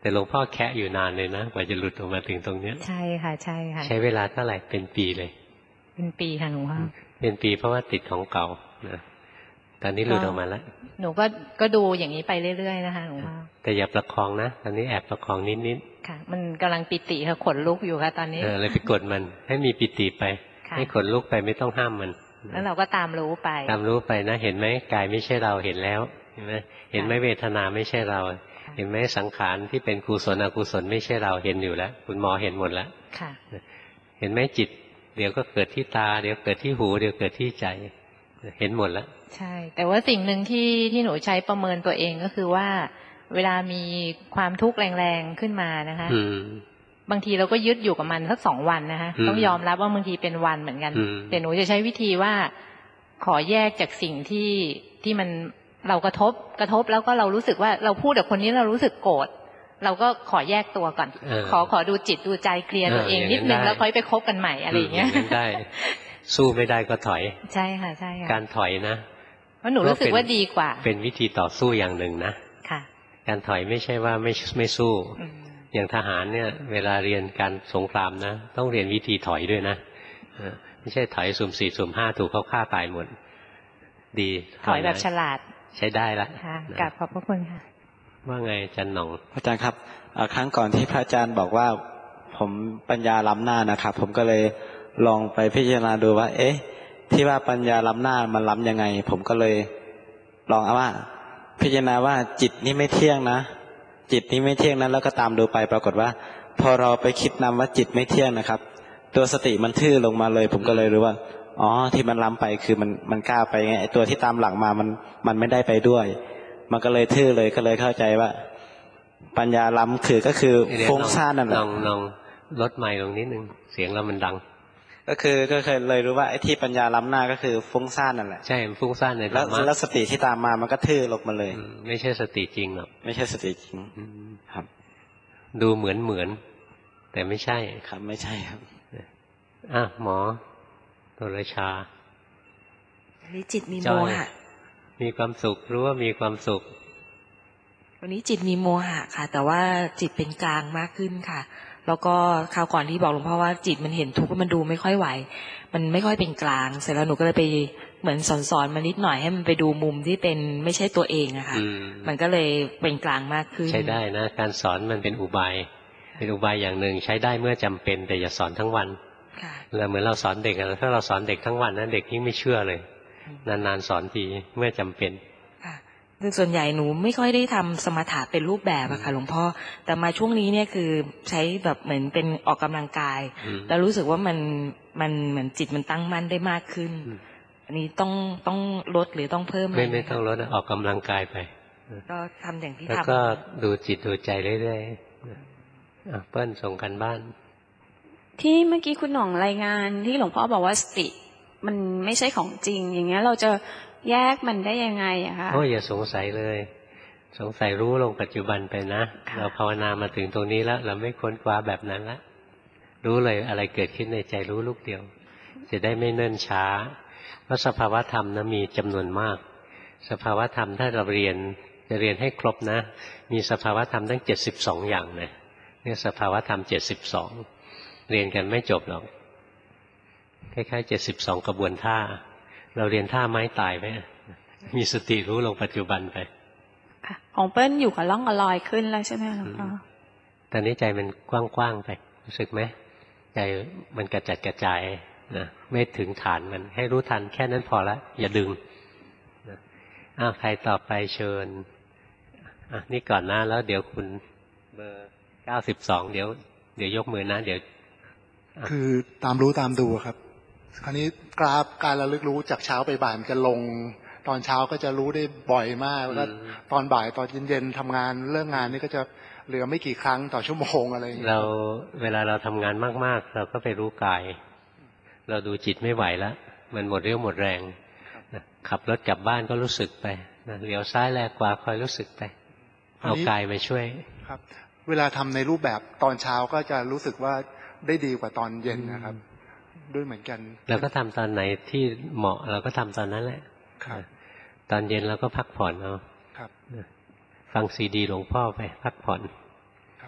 แต่หลวงพ่อแคะอยู่นานเลยนะกว่าจะหลุดออกมาถึงตรงเนี้ยใช่ค่ะใช่ค่ะใช้เวลาเท่าไหร่เป็นปีเลยเป็นปีค่ะหลวงพ่อเป็นปีเพราะว่าติดของเก่านะตอนนี้หลุดออกมาแล้วหนูก็ก็ดูอย่างนี้ไปเรื่อยๆนะคะหลวงพ่อแต่อย่าประคองนะตอนนี้แอบประคองนิดๆค่ะมันกำลังปิติค่ะขนลุกอยู่ค่ะตอนนี้เออเลยไปกดมันให้มีปิติไปให้ขนลุกไปไม่ต้องห้ามมันแล้วเราก็ตามรู้ไปตามรู้ไปนะเห็นไหมกายไม่ใช่เราเห็นแล้วเห็นไหมเห็นไหมเวทนาไม่ใช่เราเห็นไหมสังขารที่เป็นกุศลอกุศลไม่ใช่เราเห็นอยู่แล้วคุณหมอเห็นหมดแล้วเห็นไหมจิตเดี๋ยวก็เกิดที่ตาเดี๋ยวเกิดที่หูเดี๋ยวเกิดที่ใจเห็นหมดแล้วใช่แต่ว่าสิ่งหนึ่งที่ที่หนูใช้ประเมินตัวเองก็คือว่าเวลามีความทุกข์แรงๆขึ้นมานะคะบางทีเราก็ยึดอยู่กับมันสักสองวันนะคะต้องยอมรับว่าบางทีเป็นวันเหมือนกันแต่หนูจะใช้วิธีว่าขอแยกจากสิ่งที่ที่มันเรากระทบกระทบแล้วก็เรารู้สึกว่าเราพูดกับคนนี้เรารู้สึกโกรธเราก็ขอแยกตัวก่อนขอขอดูจิตดูใจเคลียร์ตัวเองนิดนึงแล้วค่อยไปคบกันใหม่อะไรอย่างเงี้ยได้สู้ไม่ได้ก็ถอยใช่ค่ะใช่ค่ะการถอยนะเพราะหนูรู้สึกว่าดีกว่าเป็นวิธีต่อสู้อย่างหนึ่งนะค่ะการถอยไม่ใช่ว่าไม่ไม่สู้อย่างทหารเนี่ยเวลาเรียนการสงครามนะต้องเรียนวิธีถอยด้วยนะไม่ใช่ถอยสุ่มสี่สุ่มห้าถูกเขาฆ่าตายหมดดีถอยแบบฉลาดใช้ได้ละค่ะกราบขอบพระคุณค่ะว่าไงอาจารย์หน่องอาจารย์ครับครั้งก่อนที่พระอาจารย์บอกว่าผมปัญญาล้ำหน้านะครับผมก็เลยลองไปพิจารณาดูว่าเอ๊ะที่ว่าปัญญาล้ำหน้ามันล้ำยังไงผมก็เลยลองเอาว่าพิจารณาว่าจิตนี้ไม่เที่ยงนะจิตนี้ไม่เที่ยงนั้นแล้วก็ตามดูไปปรากฏว่าพอเราไปคิดนำว่าจิตไม่เที่ยงนะครับตัวสติมันทื่อลงมาเลยผมก็เลยรู้ว่าอ๋อที่มันล้ำไปคือมันมันกล้าไปไงไอ้ตัวที่ตามหลังมามันมันไม่ได้ไปด้วยมันก็เลยทื่อเลยก็เลยเข้าใจว่าปัญญาล้ำคือก็คือฟุ้งซ่านนั่นแหละลองลองลดไมค์ลงนิดนึงเสียงเรามันดังก็คือก็เคยเลยรู้ว่าไอ้ที่ปัญญาล้ำหน้าก็คือฟุ้งซ่านนั่นแหละใช่ฟุ้งซ่านในธรรมะแล้วสติที่ตามมามันก็ทื่อลงมาเลยไม่ใช่สติจริงหรอกไม่ใช่สติจริงครับดูเหมือนเหมือนแต่ไม่ใช่ครับไม่ใช่ครับอ่ะหมอโทรชาวันนี้จิตมีโมหะมีความสุขรู้ว่ามีความสุขวันนี้จิตมีโมหะค่ะแต่ว่าจิตเป็นกลางมากขึ้นค่ะแล้วก็คราวก่อนที่บอกหลวงพ่อว่าจิตมันเห็นทุกข์มันดูไม่ค่อยไหวมันไม่ค่อยเป็นกลางเสร็จแล้วหนูก็เลยไปเหมือนสอนๆมานิดหน่อยให้มันไปดูมุมที่เป็นไม่ใช่ตัวเองอะค่ะมันก็เลยเป็นกลางมากขึ้นใช้ได้นะการสอนมันเป็นอุบายเป็นอุบายอย่างหนึ่งใช้ได้เมื่อจำเป็นแต่อย่าสอนทั้งวันแล้วเหมือนเราสอนเด็กถ้าเราสอนเด็กทั้งวันนะเด็กยิ่งไม่เชื่อเลยนานๆสอนทีเมื่อจำเป็นคือส่วนใหญ่หนูไม่ค่อยได้ทำสมถะเป็นรูปแบบอะค่ะหลวงพ่อแต่มาช่วงนี้เนี่ยคือใช้แบบเหมือนเป็นออกกำลังกายแล้วรู้สึกว่ามันมันเหมือนจิตมันตั้งมั่นได้มากขึ้นอันนี้ต้องต้องลดหรือต้องเพิ่มไม่ไม่ต้องลดออกกำลังกายไปก็ทำอย่างที่ทำแล้วก็ดูจิตดูใจเรื่อยๆเปิ้ลส่งกันบ้านที่เมื่อกี้คุณหน่องรายงานที่หลวงพ่อบอกว่าสติมันไม่ใช่ของจริงอย่างเงี้ยเราจะแยกมันได้ยังไงอะคะโอ้อย่าสงสัยเลยสงสัยรู้ลงปัจจุบันไปนะเราภาวนามาถึงตรงนี้แล้วเราไม่ค้นคว้าแบบนั้นละรู้เลยอะไรเกิดขึ้นในใจรู้ลูกเดียวจะได้ไม่เนิ่นช้าเพราะสภาวธรรมนะมีจำนวนมากสภาวธรรมถ้าเราเรียนจะเรียนให้ครบนะมีสภาวธรรมตั้งเจ็ดสิบสองอย่างนะเนี่ยสภาวธรรมเจ็ดสิบสองเรียนกันไม่จบหรอกคล้ายๆเจ็ดสิบสองกระบวนท่าเราเรียนท่าไม้ตายไหมมีสติรู้ลงปัจจุบันไปของเปิ้ลอยู่กับร่องกับรอยขึ้นแล้วใช่ไหมหลวงพ่อตอนนี้ใจมันกว้างๆไปรู้สึกไหมใจมันกระจัดกระจายนะไม่ถึงฐานมันให้รู้ทันแค่นั้นพอละอย่าดึงนะอ้าวใครต่อไปเชิญอ่ะนี่ก่อนนะแล้วเดี๋ยวคุณเบอร์เก้าสิบสองเดี๋ยวเดี๋ยวยกมือนะเดี๋ยวคือตามรู้ตามดูครับคราวนี้กราฟการระลึกรู้จากเช้าไปบ่ายมันจะลงตอนเช้าก็จะรู้ได้บ่อยมากแล้วก็ตอนบ่ายตอนเย็นๆทำงานเลิกงานนี่ก็จะเหลือไม่กี่ครั้งต่อชั่วโมงอะไรอย่างเงี้ยเราเวลาเราทำงานมากๆเราก็ไปรู้กายเราดูจิตไม่ไหวแล้วมันหมดเรี่ยวหมดแรงขับรถกลับบ้านก็รู้สึกไปเลี้ยวซ้ายแลขวาคอยรู้สึกไปเอากายมาช่วยครับเวลาทำในรูปแบบตอนเช้าก็จะรู้สึกว่าได้ดีกว่าตอนเย็นนะครับด้วยเหมือนกันเราก็ทำตอนไหนที่เหมาะเราก็ทำตอนนั้นแหละตอนเย็นเราก็พักผ่อนเอาฟังซีดีหลวงพ่อไปพักผ่อน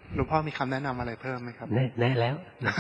หลวงพ่อมีคำแนะนำอะไรเพิ่มไหมครับแน่แน่แล้ว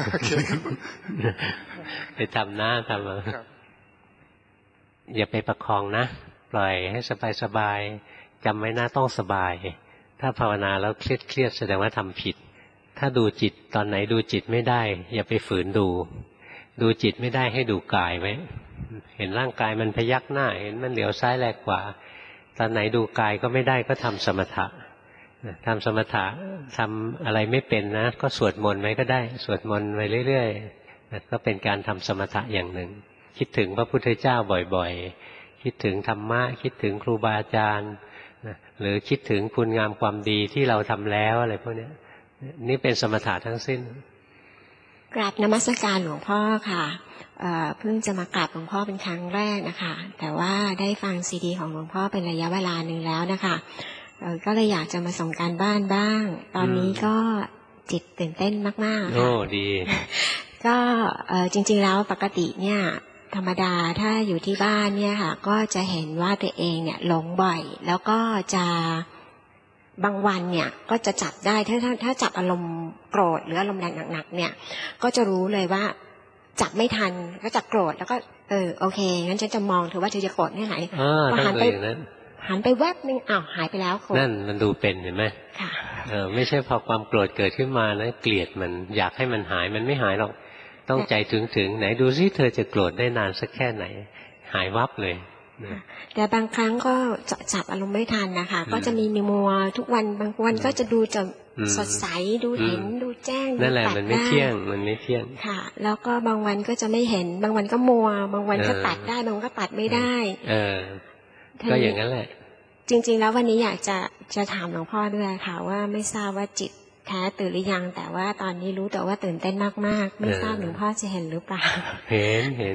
ไปทำหน้าทำมาอย่าไปประคองนะปล่อยให้สบายสบายจำไว้นะต้องสบายถ้าภาวนาแล้วเครียดเครียดแสดงว่าทำผิดถ้าดูจิตตอนไหนดูจิตไม่ได้อย่าไปฝืนดูดูจิตไม่ได้ให้ดูกายไว้เห็นร่างกายมันพยักหน้าเห็นมันเหลียวซ้ายแลกขวาตอนไหนดูกายก็ไม่ได้ก็ทำสมถะทำสมถะทำอะไรไม่เป็นนะก็สวดมนต์ไว้ก็ได้สวดมนต์ไปเรื่อยๆก็เป็นการทำสมถะอย่างหนึ่งคิดถึงพระพุทธเจ้าบ่อยๆคิดถึงธรรมะคิดถึงครูบาอาจารย์หรือคิดถึงคุณงามความดีที่เราทำแล้วอะไรพวกนี้นี่เป็นสมถะทั้งสิ้นกราบนมัสการหลวงพ่อค่ะเพิ่งจะมากราบหลวงพ่อเป็นครั้งแรกนะคะแต่ว่าได้ฟังซีดีของหลวงพ่อเป็นระยะเวลาหนึ่งแล้วนะคะก็เลยอยากจะมาส่งการบ้านบ้างตอนนี้ก็จิตตื่นเต้นมากๆค่ะโอ้ดีก็จริงๆแล้วปกติเนี่ยธรรมดาถ้าอยู่ที่บ้านเนี่ยค่ะก็จะเห็นว่าตัวเองเนี่ยหลงบ่อยแล้วก็จะบางวันเนี่ยก็จะจับได้ถ้าถ้าถ้าจับอารมณ์โกรธหรืออารมณ์แรงหนักๆเนี่ยก็จะรู้เลยว่าจับไม่ทันก็จะโกรธแล้วก็เออโอเคงั้นฉันจะมองเธอว่าเธอจะโกรธแค่ไหนพอหันไปหันไปแวบนึงอ้าวหายไปแล้วโกรธนั่นมันดูเป็นเห็นไหมค่ะเออไม่ใช่พอความโกรธเกิดขึ้นมาแล้วเกลียดมันอยากให้มันหายมันไม่หายหรอกต้องใจถึงถึงไหนดูซิเธอจะโกรธได้นานสักแค่ไหนหายวับเลยแต่บางครั้งก็จับอารมณ์ไม่ทันนะคะก็จะมีมีมัวทุกวันบางวันก็จะดูจะสดใสดูเห็นดูแจ้งนั่นแหละมันไม่เที่ยงมันไม่เที่ยงค่ะแล้วก็บางวันก็จะไม่เห็นบางวันก็มัวบางวันก็ตัดได้บางวันก็ตัดไม่ได้เออก็อย่างนั้นแหละจริงๆแล้ววันนี้อยากจะจะถามหลวงพ่อด้วยค่ะว่าไม่ทราบว่าจิตแท้ตื่นหรือยังแต่ว่าตอนนี้รู้แต่ว่าตื่นเต้นมากๆไม่ทราบหลวงพ่อจะเห็นหรือเปล่าเห็นเห็น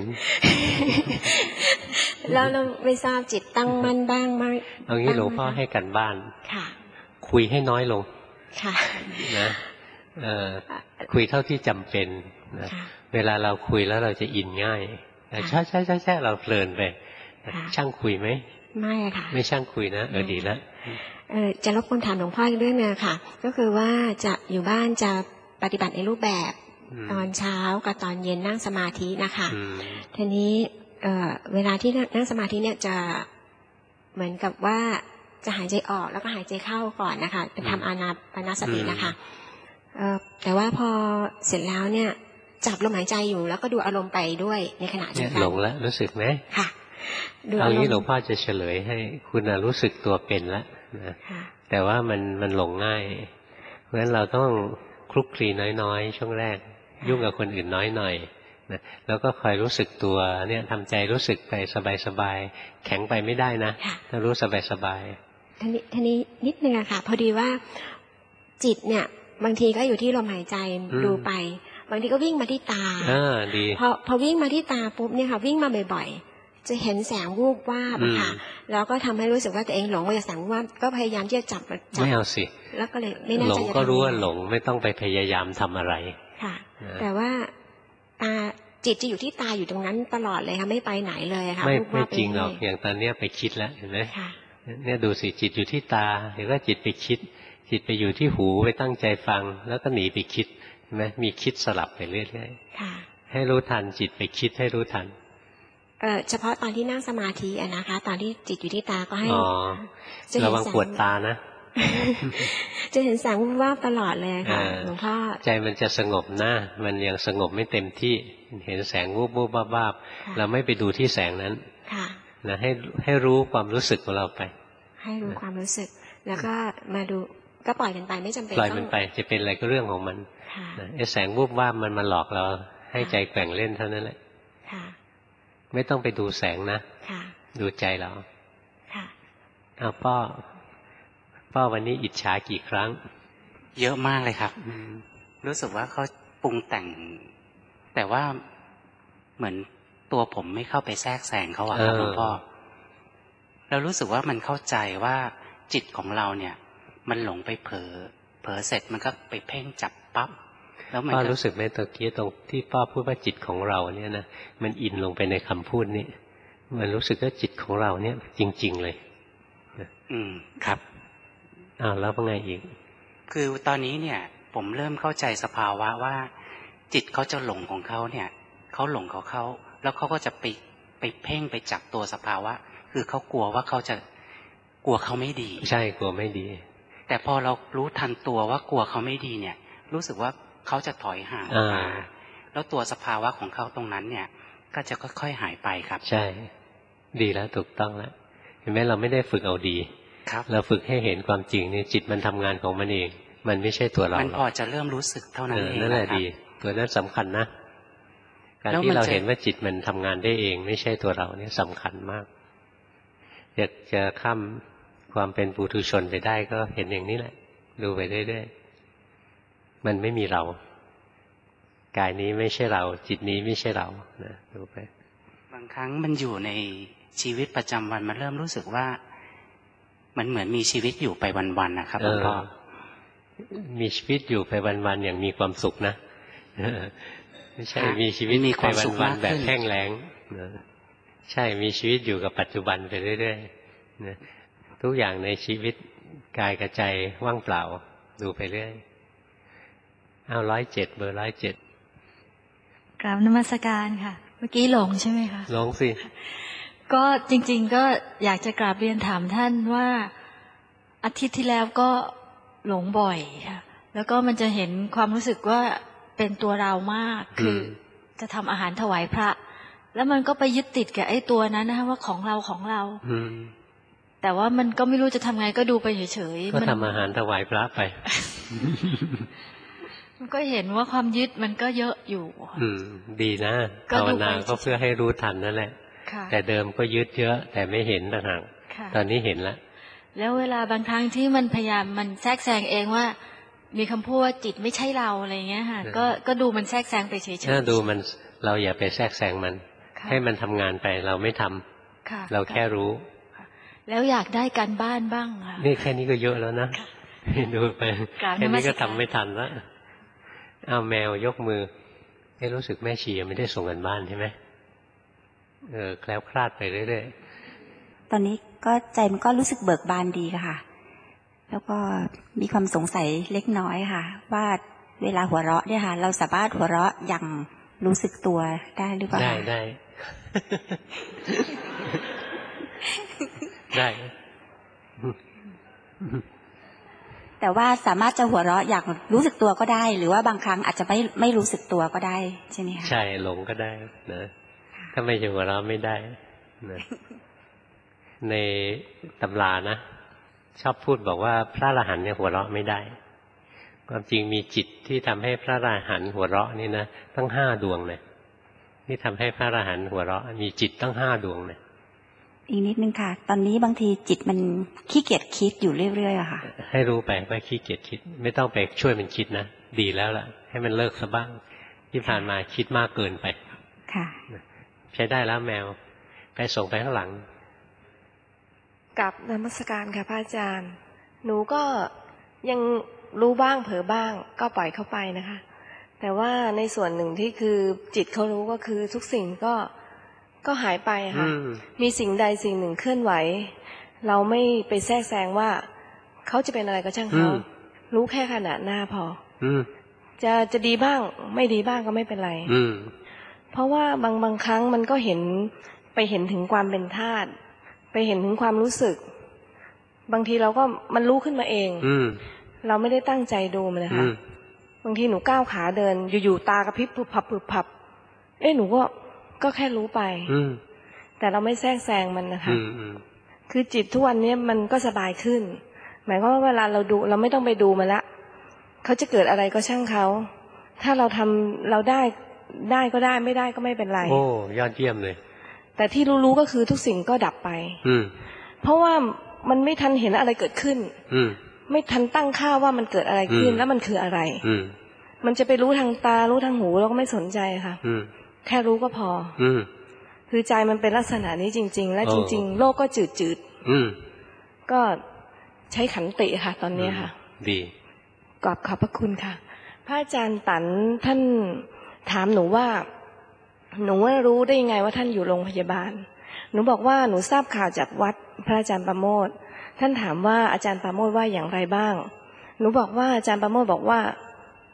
แล้วเราไม่ทราบจิตตั้งมั่นบ้างไหมเอางี้หลวงพ่อให้กันบ้านค่ะคุยให้น้อยลงค่ะนะเอ่อคุยเท่าที่จำเป็นนะเวลาเราคุยแล้วเราจะอินง่ายใช่ใช่ใช่ใช่เราเพลินไปช่างคุยไหมไม่ค่ะไม่ช่างคุยนะเออดีแล้วเออจะรบกวนถามหลวงพ่ออีกเรื่องนึงค่ะก็คือว่าจะอยู่บ้านจะปฏิบัติในรูปแบบตอนเช้ากับตอนเย็นนั่งสมาธินะคะทีนี้เออเวลาที่นั่งสมาธิเนี่ยจะเหมือนกับว่าจะหายใจออกแล้วก็หายใจเข้าก่อนนะคะเป็นทำอานาปานสตินะคะเออแต่ว่าพอเสร็จแล้วเนี่ยจับลมหายใจอยู่แล้วก็ดูอารมณ์ไปด้วยในขณะเดียวกันหลงแล้วรู้สึกไหมค่ะเอางี้หลวงพ่อจะเฉลยให้คุณรู้สึกตัวเป็นแล้วนะแต่ว่ามันมันหลงง่ายเพราะฉะนั้นเราต้องคลุกคลีน้อยๆช่วงแรกยุ่งกับคนอื่นน้อยหน่อยนะแล้วก็คอยรู้สึกตัวเนี่ยทำใจรู้สึกไปสบายๆแข็งไปไม่ได้นะถ้ารู้สบายๆทีนี้ทีนี้นิดนึงอะค่ะพอดีว่าจิตเนี่ยบางทีก็อยู่ที่ลมหายใจดูไปบางทีก็วิ่งมาที่ตาอ่าดีพอพอวิ่งมาที่ตาปุ๊บเนี่ยค่ะวิ่งมาบ่อยๆจะเห็นแสงวูบวาบค่ะแล้วก็ทำให้รู้สึกว่าตัวเองหลงไปกับแสงวูบวาบก็พยายามที่จะจับจับไม่เอาสิแล้วก็เลยไม่แน่ใจหลงก็รู้ว่าหลงไม่ต้องไปพยายามทำอะไรค่ะแต่ว่าตาจิตจะอยู่ที่ตาอยู่ตรงนั้นตลอดเลยค่ะไม่ไปไหนเลยค่ะไม่ไม่จริงหรอกอย่างตอนนี้ไปคิดแล้วเห็นไหมเนี่ยดูสิจิตอยู่ที่ตาเห็นว่าจิตไปคิดจิตไปอยู่ที่หูไปตั้งใจฟังแล้วก็หนีไปคิดเห็นไหมมีคิดสลับไปเรื่อยๆให้รู้ทันจิตไปคิดให้รู้ทันเออเฉพาะตอนที่นั่งสมาธิอะนะคะตอนที่จิตอยู่ที่ตาก็ให้ระวังปวดตานะจะเห็นแสงวูบวาบตลอดเลยค่ะหลวงพ่อใจมันจะสงบนะมันยังสงบไม่เต็มที่เห็นแสงวูบวูบวาบวาบเราไม่ไปดูที่แสงนั้นนะให้ให้รู้ความรู้สึกของเราไปให้รู้ความรู้สึกแล้วก็มาดูก็ปล่อยมันไปไม่จำเป็นปล่อยมันไปจะเป็นอะไรก็เรื่องของมันไอ้แสงวูบวาบมันมาหลอกเราให้ใจแกว่งเล่นเท่านั้นแหละไม่ต้องไปดูแสงนะดูใจเราเอาป้อป้อวันนี้อิจฉากี่ครั้งเยอะมากเลยครับรู้สึกว่าเขาปรุงแต่งแต่ว่าเหมือนตัวผมไม่เข้าไปแทรกแซงเขาอะครับหลวงพ่อเรารู้สึกว่ามันเข้าใจว่าจิตของเราเนี่ยมันหลงไปเผลอเผลอเสร็จมันก็ไปเพ่งจับปั๊บแล้วมันป้ารู้สึกไหมตะกี้ตรงที่ป้าพูดว่าจิตของเราเนี่ยนะมันอินลงไปในคำพูดนี้มันรู้สึกว่าจิตของเราเนี่ยจริงๆเลยอืมครับอ้าวแล้วเป็นไงอีกคือตอนนี้เนี่ยผมเริ่มเข้าใจสภาวะว่าจิตเขาจะหลงของเขาเนี่ยเขาหลงของเขาแล้วเขาก็จะไปไปเพ่งไปจับตัวสภาวะคือเขากลัวว่าเขาจะกลัวเขาไม่ดีใช่กลัวไม่ดีแต่พอเรารู้ทันตัวว่ากลัวเขาไม่ดีเนี่ยรู้สึกว่าเขาจะถอยห่างออกมาแล้วตัวสภาวะของเขาตรงนั้นเนี่ยก็จะค่อยๆหายไปครับใช่ดีแล้วถูกต้องแล้วเห็นไหมเราไม่ได้ฝึกเอาดีเราฝึกให้เห็นความจริงนี่จิตมันทำงานของมันเองมันไม่ใช่ตัวเรามันพอจะเริ่มรู้สึกเท่านั้นเองนั่นแหละดีตัวนั้นสำคัญนะการที่เราเห็นว่าจิตมันทำงานได้เองไม่ใช่ตัวเราเนี่ยสำคัญมากอยากจะข้ามความเป็นปุถุชนไปได้ก็เห็นอย่างนี้แหละดูไปเรื่อยๆมันไม่มีเรากายนี้ไม่ใช่เราจิตนี้ไม่ใช่เรานะดูไปบางครั้งมันอยู่ในชีวิตประจำวันมันเริ่มรู้สึกว่ามันเหมือนมีชีวิตอยู่ไปวันๆนะครับหลวงพ่อมีชีวิตอยู่ไปวันๆอย่างมีความสุขนะไม่ใช่มีชีวิตไปวันๆแบบแห้งแล้งใช่มีชีวิตอยู่กับปัจจุบันไปเรื่อยๆทุกอย่างในชีวิตกายกับใจว่างเปล่าดูไปเรื่อยเอาร้อยเจ็ดเบอร์ร้อยเจ็ดกราบนมัสการค่ะเมื่อกี้หลงใช่ไหมคะหลงสิก็จริงๆก็อยากจะกราบเรียนถามท่านว่าอาทิตย์ที่แล้วก็หลงบ่อยค่ะแล้วก็มันจะเห็นความรู้สึกว่าเป็นตัวเรามากคือจะทำอาหารถวายพระแล้วมันก็ไปยึดติดกับไอ้ตัวนั้นนะคะว่าของเราของเราแต่ว่ามันก็ไม่รู้จะทำไงก็ดูไปเฉยๆก็ทำอาหารถวายพระไปมันก็เห็นว่าความยึดมันก็เยอะอยู่อืมดีนะภาวนาก็เพื่อให้รู้ทันนั่นแหละแต่เดิมก็ยึดเยอะแต่ไม่เห็นต่างหากตอนนี้เห็นแล้วแล้วเวลาบางครั้งที่มันพยายามมันแทรกแซงเองว่ามีคำพูดว่าจิตไม่ใช่เราอะไรเงี้ยค่ะก็ก็ดูมันแทรกแซงไปเฉยๆดูมันเราอย่าไปแทรกแซงมันให้มันทำงานไปเราไม่ทำเราแค่รู้แล้วอยากได้การบ้านบ้างค่ะนี่แค่นี้ก็เยอะแล้วนะดูไปแค่นี้ก็ทำไม่ทันแล้วเอาแมวยกมือให้รู้สึกแม่ชียังไม่ได้ส่งกันบ้านใช่ไหมเออแคล้วคลาดไปเรื่อยๆตอนนี้ก็ใจมันก็รู้สึกเบิกบานดีค่ะแล้วก็มีความสงสัยเล็กน้อยค่ะว่าเวลาหัวเราะเนี่ยค่ะเราสามารถหัวเราะอย่างรู้สึกตัวได้หรือเปล่าได้ได้ได้แต่ว่าสามารถจะหัวเราะอย่างรู้สึกตัวก็ได้หรือว่าบางครั้งอาจจะไม่ไม่รู้สึกตัวก็ได้ใช่ไหมคะใช่หลงก็ได้นะถ้าไม่จะหัวเราะไม่ได้นะในตำรานะชอบพูดบอกว่าพระอรหันต์เนี่ยหัวเราะไม่ได้ความจริงมีจิตที่ทำให้พระอรหันต์หัวเราะนี่นะตั้งห้าดวงเลยที่ทำให้พระอรหันต์หัวเราะมีจิตตั้งห้าดวงเลยอีกนิดนึงค่ะตอนนี้บางทีจิตมันขี้เกียจคิดอยู่เรื่อยๆอะค่ะให้รู้ไปว่าขี้เกียจคิดไม่ต้องไปช่วยมันคิดนะดีแล้วล่ะให้มันเลิกซะบ้างที่ผ่านมาคิดมากเกินไปค่ะใช้ได้แล้วแมวไปส่งไปข้างหลังกับนมัสการค่ะพระอาจารย์หนูก็ยังรู้บ้างเผลอบ้างก็ปล่อยเข้าไปนะคะแต่ว่าในส่วนหนึ่งที่คือจิตเขารู้ก็คือทุกสิ่งก็ก็หายไปค่ะมีสิ่งใดสิ่งหนึ่งเคลื่อนไหวเราไม่ไปแทรกแซงว่าเขาจะเป็นอะไรก็ช่างเขารู้แค่ขณะหน้าพอจะจะดีบ้างไม่ดีบ้างก็ไม่เป็นไรเพราะว่าบางบางครั้งมันก็เห็นไปเห็นถึงความเป็นธาตุไปเห็นถึงความรู้สึกบางทีเราก็มันรู้ขึ้นมาเองเราไม่ได้ตั้งใจดูมันนะคะบางทีหนูก้าวขาเดินอยู่ๆตากระพริบผึบพับผึบพับเอ๊ะหนูก็ก็แค่รู้ไปแต่เราไม่แทรกแซงมันนะคะคือจิตทุกวันนี้มันก็สบายขึ้นหมายความว่าเวลาเราดูเราไม่ต้องไปดูมันละเขาจะเกิดอะไรก็ช่างเขาถ้าเราทำเราได้ได้ก็ได้ไม่ได้ก็ไม่เป็นไรโอ้ยอดเยี่ยมเลยแต่ที่รู้ๆก็คือทุกสิ่งก็ดับไปเพราะว่ามันไม่ทันเห็นอะไรเกิดขึ้นไม่ทันตั้งค่าว่ามันเกิดอะไรขึ้นแล้วมันคืออะไรมันจะไปรู้ทางตารู้ทางหูเราก็ไม่สนใจค่ะแค่รู้ก็พอคือใจมันเป็นลักษณะนี้จริงๆและจริงๆโลกก็จืดๆก็ใช้ขันติค่ะตอนนี้ค่ะดีขอบขอบพระคุณค่ะพระอาจารย์ตันท่านถามหนูว่าหนูว่ารู้ได้ยังไงว่าท่านอยู่โรงพยาบาลหนูบอกว่าหนูทราบข่าวจากวัดพระอาจารย์ประโมทท่านถามว่าอาจารย์ประโมทว่าอย่างไรบ้างหนูบอกว่าอาจารย์ประโมทบอกว่า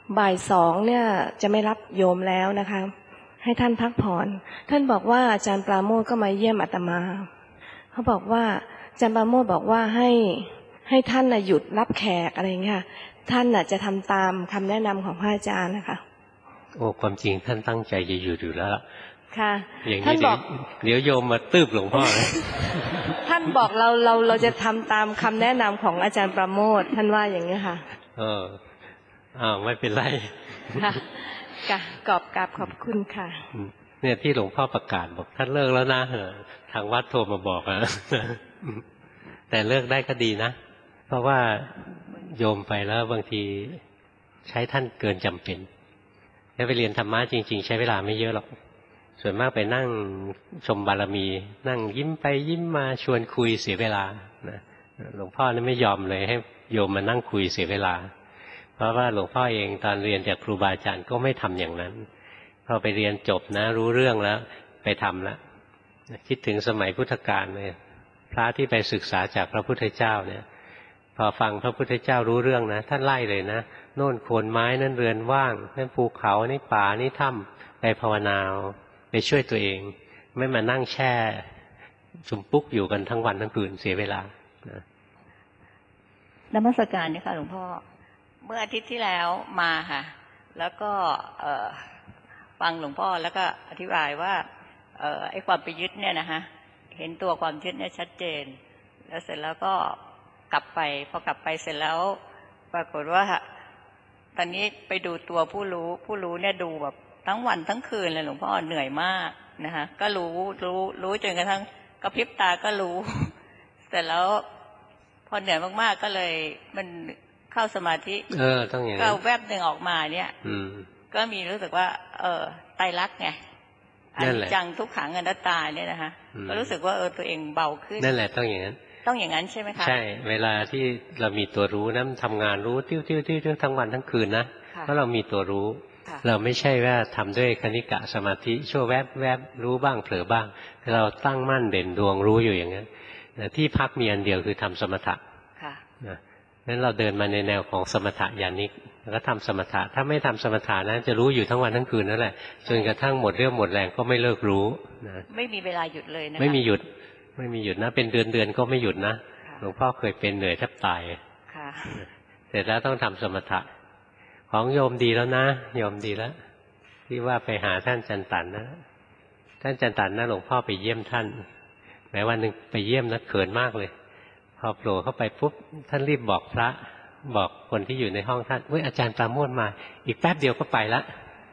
บ่ายสองเนี่ยจะไม่รับโยมแล้วนะคะให้ท่านพักผ่อนท่านบอกว่าอาจารย์ปราโมทย์ก็มาเยี่ยมอาตมาเขาบอกว่าอาจารย์ปราโมทย์บอกว่าให้ให้ท่านน่ะหยุดรับแขกอะไรเงี้ยท่านน่ะจะทำตามคำแนะนำของพระอาจารย์นะคะโอ้ความจริงท่านตั้งใจจะหยุดอยู่แล้วค่ะอย่างนี้เดี๋ยวโยมมาตืบหลวงพ่อเลยท่านบอกเราเราเราจะทำตามคำแนะนำของอาจารย์ปราโมทย์ท่านว่าอย่างนี้ค่ะเอออ้าวไม่เป็นไรค่ะกอบกราบขอบคุณค่ะเนี่ยที่หลวงพ่อประกาศบอกท่านเลิกแล้วนะทางวัดโทรมาบอกอะแต่เลิกได้ก็ดีนะเพราะว่าโยมไปแล้วบางทีใช้ท่านเกินจำเป็นแล้วไปเรียนธรรมะจริงๆใช้เวลาไม่เยอะหรอกส่วนมากไปนั่งชมบารมีนั่งยิ้มไปยิ้มมาชวนคุยเสียเวลานะหลวงพ่อนี่ไม่ยอมเลยให้โยมมานั่งคุยเสียเวลาเพราะว่าหลวงพ่อเองตอนเรียนจากครูบาอาจารย์ก็ไม่ทำอย่างนั้นพอไปเรียนจบนะรู้เรื่องแล้วไปทำแล้วคิดถึงสมัยพุทธกาลเลยพระที่ไปศึกษาจากพระพุทธเจ้าเนี่ยพอฟังพระพุทธเจ้ารู้เรื่องนะท่านไล่เลยนะโน่นโคนไม้นั่นเรือนว่างนั่นภูเขานี่ป่านี่ถ้ำไปภาวนาไปช่วยตัวเองไม่มานั่งแช่จุมปุ๊กอยู่กันทั้งวันทั้งคืนเสียเวลานะนมัสการเนี่ยค่ะหลวงพ่อเมื่ออาทิตย์ที่แล้วมาค่ะแล้วก็ฟังหลวงพ่อแล้วก็อธิบายว่าไอ้ความไปยึดเนี่ยนะฮะเห็นตัวความยึดเนี่ยชัดเจนแล้วเสร็จแล้วก็กลับไปพอกลับไปเสร็จแล้วปรากฏว่าตอนนี้ไปดูตัวผู้รู้ผู้รู้เนี่ยดูแบบทั้งวันทั้งคืนเลยหลวงพ่อเหนื่อยมากนะคะก็รู้รู้รู้จนกระทั่งกระพริบตาก็รู้เสร็จแล้วพอเหนื่อยมากๆก็เลยมันเข้าสมาธิเออต้องอย่างนั้นก็แวบหนึ่งออกมาเนี่ยอืมก็มีรู้สึกว่าเออไตรลักษณ์ไงอนิจจังทุกขังอนัตตาเนี่ยนะคะก็รู้สึกว่าเออตัวเองเบาขึ้นนั่นแหละต้องอย่างนั้นต้องอย่างนั้นใช่ไหมคะใช่เวลาที่เรามีตัวรู้นั้นทำงานรู้ติ้วติ้วติ้วติ้วทั้งวันทั้งคืนนะเพราะเรามีตัวรู้เราไม่ใช่ว่าทำด้วยคณิกะสมาธิชั่วแวบแวบรู้บ้างเผลอบ้างเราตั้งมั่นเด่นดวงรู้อยู่อย่างนั้นที่พักมีอันเดียวคือทำสมถะนะนั้นเราเดินมาในแนวของสมถะญาณิกแล้วก็ทำสมถะถ้าไม่ทำสมถะนั้นจะรู้อยู่ทั้งวันทั้งคืนนั่นแหละจนกระทั่งหมดเรี่ยวหมดแรงก็ไม่เลิกรู้นะไม่มีเวลาหยุดเลยนะไม่มีหยุดไม่มีหยุดนะเป็นเดือนเดือนก็ไม่หยุดนะหลวงพ่อเคยเป็นเหนื่อยแทบตายเสร็จแล้วต้องทำสมถะของโยมดีแล้วนะโยมดีแล้วที่ว่าไปหาท่านจันตันนะท่านจันตันนะหลวงพ่อไปเยี่ยมท่านแม้วันหนึ่งไปเยี่ยมนะเขินมากเลยพอโผล่เข้าไปปุ๊บท่านรีบบอกพระบอกคนที่อยู่ในห้องท่านเฮ้ยอาจารย์ปราโมทย์มาอีกแป๊บเดียวก็ไปละ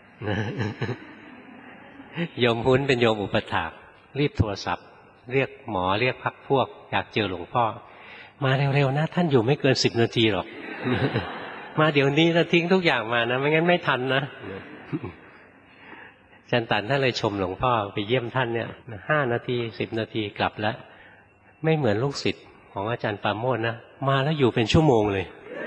โยมหุ้นเป็นโยมอุปถากรีบโทรศัพท์เรียกหมอเรียกพรรคพวกอยากเจอหลวงพ่อมาเร็วๆนะท่านอยู่ไม่เกินสิบนาทีหรอกมาเดี๋ยวนี้นะทิ้งทุกอย่างมานะไม่งั้นไม่ทันนะอาจารย์ตันท่านเลยชมหลวงพ่อไปเยี่ยมท่านเนี่ยห้านาทีสิบนาทีกลับแล้วไม่เหมือนลูกศิษย์ของอาจารย์ปราโมทย์นะมาแล้วอยู่เป็นชั่วโมงเลย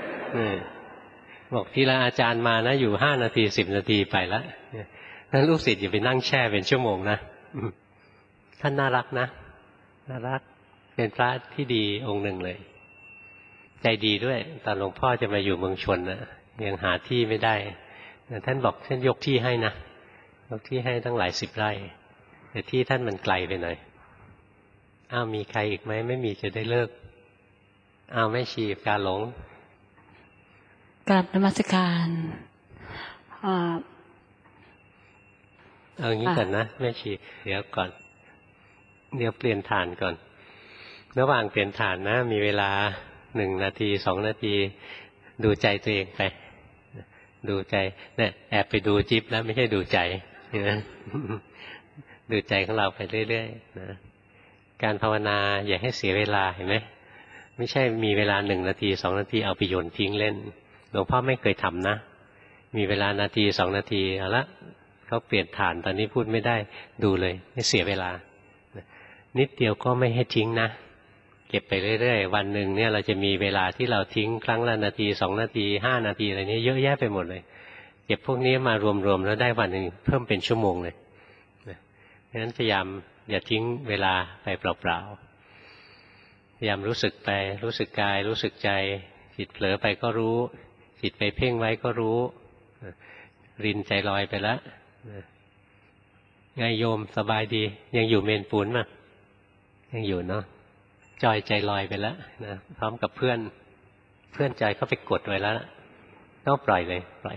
บอกทีละอาจารย์มานะอยู่ห้านาทีสิบนาทีไปแล้วนั้นลูกศิษย์อย่าไปนั่งแช่เป็นชั่วโมงนะท่านน่ารักนะน่ารักเป็นพระที่ดีองค์หนึ่งเลยใจดีด้วยตอนหลวงพ่อจะมาอยู่เมืองชนนะยังหาที่ไม่ได้ท่านบอกท่านยกที่ให้นะยกที่ให้ตั้งหลายสิบไร่แต่ที่ท่านมันไกลไปหน่อยอ้าวมีใครอีกไหมไม่มีจะได้เลิกอ้าวไม่ชีการหลงกราบนมัสการเอางี้ก่อนนะแม่ชีเดี๋ยวก่อนเดี๋ยวเปลี่ยนฐานก่อนระหว่างเปลี่ยนฐานนะมีเวลาหนึ่งนาทีสองนาทีดูใจตัวเองไปดูใจเนี่ยแอบไปดูจิ๊บแล้วไม่ใช่ดูใจนะดูใจของเราไปเรื่อยๆนะการภาวนาอย่าให้เสียเวลาเห็นไหมไม่ใช่มีเวลาหนึ่งนาทีสองนาทีเอาไปโยนทิ้งเล่นหลวงพ่อไม่เคยทำนะมีเวลานาทีสองนาทีเอาละเขาเปลี่ยนฐานตอนนี้พูดไม่ได้ดูเลยไม่เสียเวลานิดเดียวก็ไม่ให้ทิ้งนะเก็บไปเรื่อยๆวันหนึ่งเนี่ยเราจะมีเวลาที่เราทิ้งครั้งละนาทีสองนาทีห้านาทีอะไรนี้เยอะแยะไปหมดเลยเก็บพวกนี้มารวมๆแล้วได้วันหนึ่งเพิ่มเป็นชั่วโมงเลยเพราะฉะนั้นพยายามอย่าทิ้งเวลาไปเปล่าๆพยายามรู้สึกไปรู้สึกกายรู้สึกใจจิตเผลอไปก็รู้จิตไปเพ่งไว้ก็รู้รินใจลอยไปแล้วไงโยมสบายดียังอยู่เมนปูนมั้ยยังอยู่เนาะจอยใจลอยไปแล้วนะพร้อมกับเพื่อนเพื่อนใจเขาไปกดไว้แล้วต้องปล่อยเลยปล่อย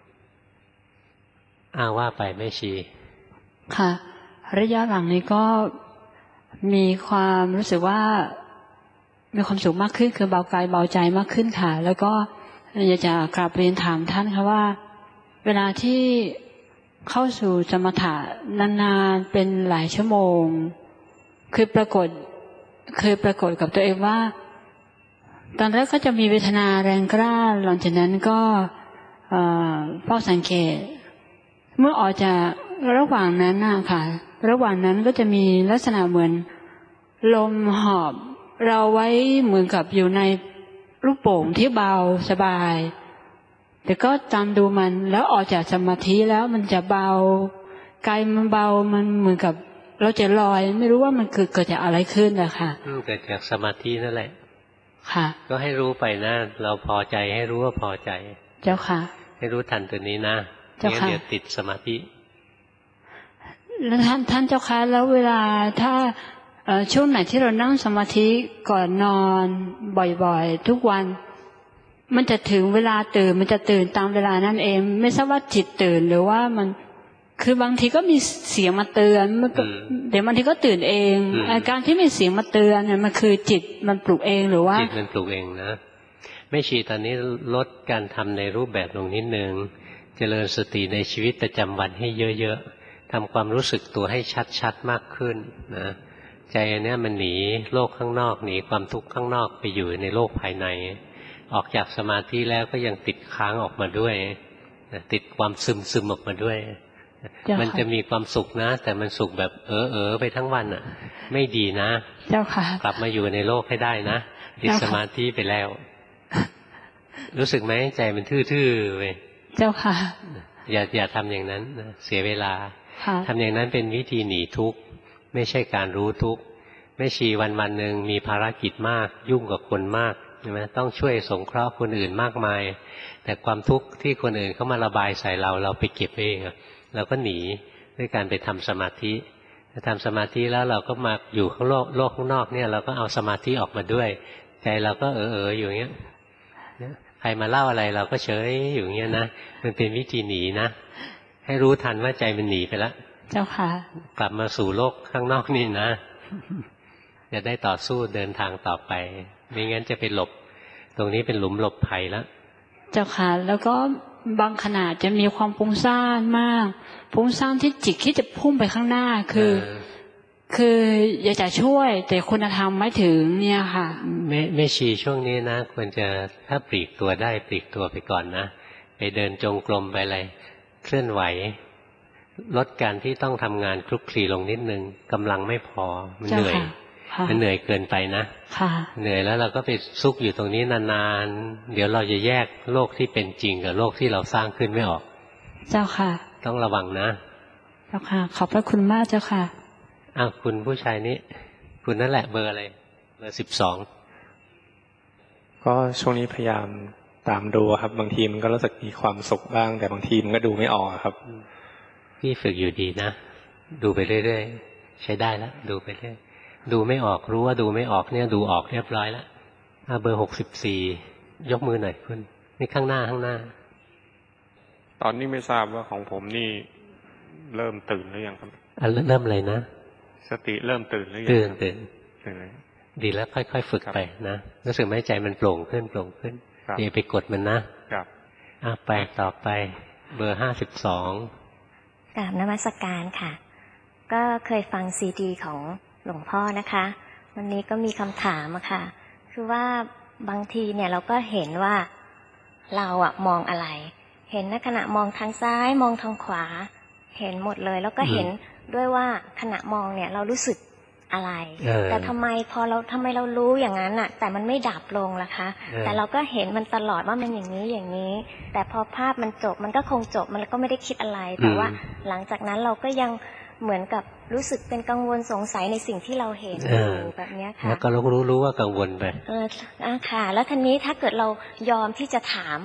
อ้าว่าไปไม่ชีค่ะระยะหลังนี้ก็มีความรู้สึกว่ามีความสุขมากขึ้นคือเบากายเบาใจมากขึ้นค่ะแล้วก็อยากจะกราบเรียนถามท่านค่ะว่าเวลาที่เข้าสู่สมถะนานๆเป็นหลายชั่วโมงคือปรากฏเคยปรากฏกับตัวเองว่าตอนแรกก็จะมีเวทนาแรงกล้าหลังจากนั้นก็เฝ้าสังเกตเมื่อออกจากระหว่างนั้นน่ะค่ะระหว่างนั้นก็จะมีลักษณะเหมือนลมหอบเราไว้เหมือนกับอยู่ในลูกโป่งที่เบาสบายแต่ก็จำดูมันแล้วออกจากสมาธิแล้วมันจะเบากายมันเบามันเหมือนกับเราจะลอยไม่รู้ว่ามันเกิดเกิดจากอะไรขึ้นอะค่ะเกิดจากสมาธินั่นแหละค่ะก็ให้รู้ไปนะเราพอใจให้รู้ว่าพอใจเจ้าค่ะให้รู้ทันตัวนี้นะเจ้าค่ะเดี๋ยวติดสมาธิแล้วท่านท่านเจ้าค่ะแล้วเวลาถ้าช่วงไหนที่เรานั่งสมาธิก่อนนอนบ่อยๆทุกวันมันจะถึงเวลาตื่นมันจะตื่นตามเวลานั่นเองไม่ทราบว่าจิตตื่นหรือว่ามันคือบางทีก็มีเสียงมาเตือนมันก็เดี๋ยวบางทีก็ตื่นเองอาการที่มีเสียงมาเตือนเนี่ยมันคือจิตมันปลุกเองหรือว่าจิตมันปลุกเองนะไม่ชีตอนนี้ลดการทำในรูปแบบลงนิดนึงเจริญสติในชีวิตประจำวันให้เยอะๆทำความรู้สึกตัวให้ชัดๆมากขึ้นนะใจเนี้ยมันหนีโลกข้างนอกหนีความทุกข์ข้างนอกไปอยู่ในโลกภายในออกจากสมาธิแล้วก็ยังติดค้างออกมาด้วยติดความซึมซึมออกมาด้วยมันจะมีความสุขนะแต่มันสุขแบบเออเออไปทั้งวันอ่ะไม่ดีนะเจ้าค่ะกลับมาอยู่ในโลกให้ได้นะติดสมาธิไปแล้วรู้สึกไหมใจมันทื่อๆไปเจ้าค่ะอย่าอย่าทำอย่างนั้นนะเสียเวลาทำอย่างนั้นเป็นวิธีหนีทุกข์ไม่ใช่การรู้ทุกข์แม่ชีวันวันหนึ่งมีภารกิจมากยุ่งกับคนมากใช่ไหมต้องช่วยสงเคราะห์คนอื่นมากมายแต่ความทุกข์ที่คนอื่นเขามาระบายใส่เราเราไปเก็บเองเราก็หนีด้วยการไปทำสมาธิทำสมาธิแล้วเราก็มาอยู่ข้างโลกโลกข้างนอกเนี่ยเราก็เอาสมาธิออกมาด้วยใจเราก็เออเอออยู่อย่างเงี้ยใครมาเล่าอะไรเราก็เฉยอยู่อย่างเงี้ยนะมันเป็นวิธีหนีนะให้รู้ทันว่าใจมันหนีไปแล้วเจ้าค่ะกลับมาสู่โลกข้างนอกนี่นะจะได้ต่อสู้เดินทางต่อไปไม่งั้นจะไปหลบตรงนี้เป็นหลุมหลบภัยแล้วเจ้าค่ะแล้วก็บางขณะจะมีความฟุ้งซ่านมากฟุ้งซ่านที่จิตที่จะพุ่งไปข้างหน้าคือคืออยากจะช่วยแต่คุณธรรมไม่ถึงเนี่ยค่ะไม่ไม่ชีช่วงนี้นะควรจะถ้าปลีกตัวได้ปลีกตัวไปก่อนนะไปเดินจงกรมไปอะไรเคลื่อนไหวลดการที่ต้องทำงานคลุกคลีลงนิดนึงกำลังไม่พอมันเหนื่อยมันเหนื่อยเกินไปนะเหนื่อยแล้วเราก็ไปซุกอยู่ตรงนี้นานๆเดี๋ยวเราจะแยกโลกที่เป็นจริงกับโลกที่เราสร้างขึ้นไม่ออกเจ้าค่ะต้องระวังนะเจ้าค่ะขอบพระคุณมากเจ้าค่ะอ้าวคุณผู้ชายนี้คุณนั่นแหละเบอร์อะไรเบอร์สิบสองก็ช่วงนี้พยายามตามดูครับบางทีมันก็รู้สึกมีความสุขบ้างแต่บางทีมันก็ดูไม่ออกครับพี่ฝึกอยู่ดีนะดูไปเรื่อยๆใช้ได้แล้วดูไปเรื่อยดูไม่ออกรู้ว่าดูไม่ออกเนี่ยดูออกเรียบร้อยแล้วเบอร์หกสิบสี่ยกมือหน่อยคุณนี่ข้างหน้าข้างหน้าตอนนี้ไม่ทราบว่าของผมนี่เริ่มตื่นหรือยังครับอ่ะเริ่มอะไรนะสติเริ่มตื่นหรือยังตื่นตื่นดีแล้วค่อยๆฝึกไปนะรู้สึกไหมใจมันโปร่งขึ้นโปร่งขึ้นอย่าไปกดมันนะครับอ่ะไปต่อไปเบอร์ห้าสิบสองกราบนมัสการค่ะก็เคยฟังซีดีของหลวงพ่อนะคะวันนี้ก็มีคำถามอะค่ะคือว่าบางทีเนี่ยเราก็เห็นว่าเราอะมองอะไรเห็นในขณะมองทางซ้ายมองทางขวาเห็นหมดเลยแล้วก็เห็นด้วยว่าขณะมองเนี่ยเรารู้สึกอะไรแต่ทำไมพอเราทำไมเรารู้อย่างนั้นอะแต่มันไม่ดับลงล่ะคะแต่เราก็เห็นมันตลอดว่ามันอย่างนี้อย่างนี้แต่พอภาพมันจบมันก็คงจบมันก็ไม่ได้คิดอะไรแต่ว่าหลังจากนั้นเราก็ยังเหมือนกับรู้สึกเป็นกังวลสงสัยในสิ่งที่เราเห็นอยู่แบบนี้ค่ะแล้วก็รู้รู้ว่ากังวลไปเอออ่ะค่ะแล้วทีนี้ถ้าเกิดเรายอมที่จะถาม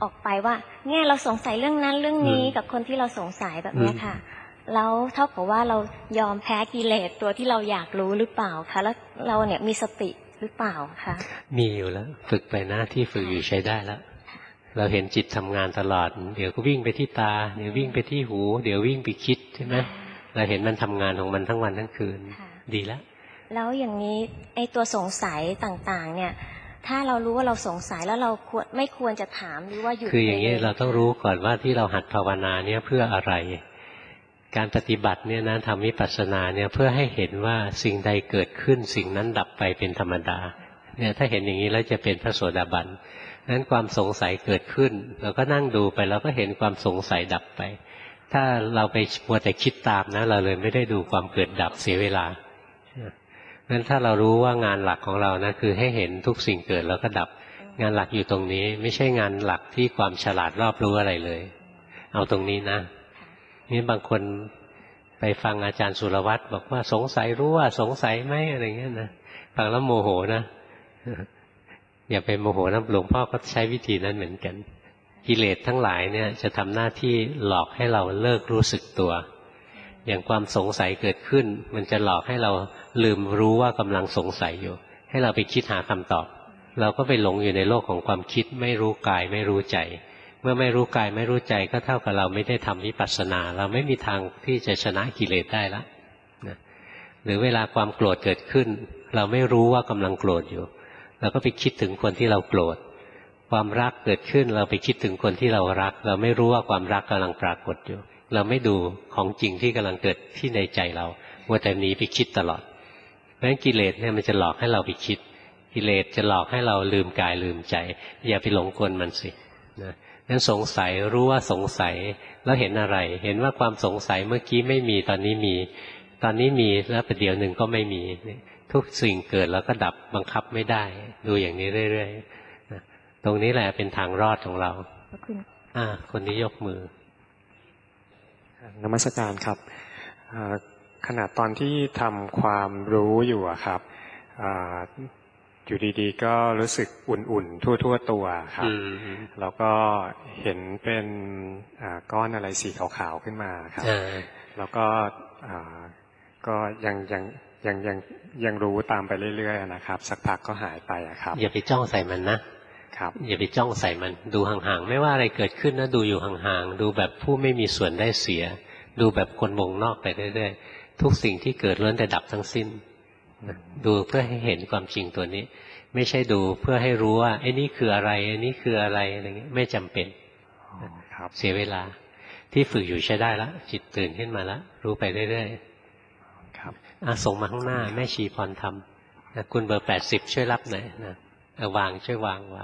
ออกไปว่าเนี่ยเราสงสัยเรื่องนั้นเรื่องนี้กับคนที่เราสงสัยแบบนี้ค่ะแล้วเท่ากับว่าเรายอมแพ้กิเลสตัวที่เราอยากรู้หรือเปล่าคะแล้วเราเนี่ยมีสติหรือเปล่าคะมีอยู่แล้วฝึกไปนะที่ฝึกอยู่ใช้ได้แล้วเราเห็นจิตทำงานตลอดเดี๋ยวก็วิ่งไปที่ตาเดี๋ยววิ่งไปที่หูเดี๋ยววิ่งไปคิดใช่ไหมเราเห็นมันทำงานของมันทั้งวันทั้งคืนดีแล้วแล้วอย่างนี้ไอ้ตัวสงสัยต่างๆเนี่ยถ้าเรารู้ว่าเราสงสัยแล้วเราควรไม่ควรจะถามหรือว่าหยุดคืออย่างนี้เราต้องรู้ก่อนว่าที่เราหัดภาวนาเนี่ยเพื่ออะไรการปฏิบัติเนี่ยนะทำวิปัสสนาเนี่ยเพื่อให้เห็นว่าสิ่งใดเกิดขึ้นสิ่งนั้นดับไปเป็นธรรมดาเนี่ยถ้าเห็นอย่างนี้แล้วจะเป็นพระโสดาบันนั้นความสงสัยเกิดขึ้นเราก็นั่งดูไปเราก็เห็นความสงสัยดับไปถ้าเราไปมัวแต่คิดตามนะเราเลยไม่ได้ดูความเกิดดับเสียเวลานั้นถ้าเรารู้ว่างานหลักของเรานะคือให้เห็นทุกสิ่งเกิดแล้วก็ดับงานหลักอยู่ตรงนี้ไม่ใช่งานหลักที่ความฉลาดรอบรู้อะไรเลยเอาตรงนี้นะนี่บางคนไปฟังอาจารย์สุรวัตรบอกว่าสงสัยรู้ว่าสงสัยไหมอะไรเงี้ยนะฟังแล้วโมโหนะอย่าไปโมโหนะหลวงพ่อก็ใช้วิธีนั้นเหมือนกันกิเลสทั้งหลายเนี่ยจะทำหน้าที่หลอกให้เราเลิกรู้สึกตัวอย่างความสงสัยเกิดขึ้นมันจะหลอกให้เราลืมรู้ว่ากำลังสงสัยอยู่ให้เราไปคิดหาคำตอบเราก็ไปหลงอยู่ในโลกของความคิดไม่รู้กายไม่รู้ใจเมื่อไม่รู้กายไม่รู้ใจก็เท่ากับเราไม่ได้ทำวิปัสสนาเราไม่มีทางที่จะชนะกิเลสได้ละนะหรือเวลาความโกรธเกิดขึ้นเราไม่รู้ว่ากำลังโกรธอยู่เราก็ไปคิดถึงคนที่เราโกรธความรักเกิดขึ้นเราไปคิดถึงคนที่เรารักเราไม่รู้ว่าความรักกำลังปรากฏอยู่เราไม่ดูของจริงที่กำลังเกิดที่ในใจเราว่าแต่หนีไปคิดตลอดเพราะฉะนั้นกิเลสเนี่ยมันจะหลอกให้เราไปคิดกิเลสจะหลอกให้เราลืมกายลืมใจอย่าไปหลงกลมันสินะนั้นสงสัยรู้ว่าสงสัยแล้วเห็นอะไรเห็นว่าความสงสัยเมื่อกี้ไม่มีตอนนี้มีตอนนี้มีแล้วประเดี๋ยวหนึ่งก็ไม่มีทุกสิ่งเกิดแล้วก็ดับบังคับไม่ได้ดูอย่างนี้เรื่อยๆนะตรงนี้แหละเป็นทางรอดของเราอ่าคนนี้ยกมือนมัสการครับขณะตอนที่ทำความรู้อยู่อะครับอยู่ดีๆก็รู้สึกอุ่นๆทั่วๆตัวครับแล้วก็เห็นเป็นก้อนอะไรสีขาวๆขึ้นมาครับแล้วก็ก็ยังยังยังยังยังรู้ตามไปเรื่อยๆนะครับสักพักก็หายไปอะครับอย่าไปจ้องใส่มันนะครับอย่าไปจ้องใส่มันดูห่างๆไม่ว่าอะไรเกิดขึ้นนะดูอยู่ห่างๆดูแบบผู้ไม่มีส่วนได้เสียดูแบบคนวงนอกไปเรื่อยๆทุกสิ่งที่เกิดล้วนแต่ดับทั้งสิ้นดูเพื่อให้เห็นความจริงตัวนี้ไม่ใช่ดูเพื่อให้รู้ว่าไอ้นี่คืออะไรไอ้นี่คืออะไรอะไรเงี้ยไม่จำเป็นเสียเวลาที่ฝึกอยู่ใช้ได้แล้วจิตตื่นขึ้นมาแล้วรู้ไปเรื่อยๆครับอ่ะส่งมาข้างหน้าแม่ชีพรธรรมนะคุณเบอร์แปดสิบช่วยรับหน่อยนะเอาวางช่วยวางวาง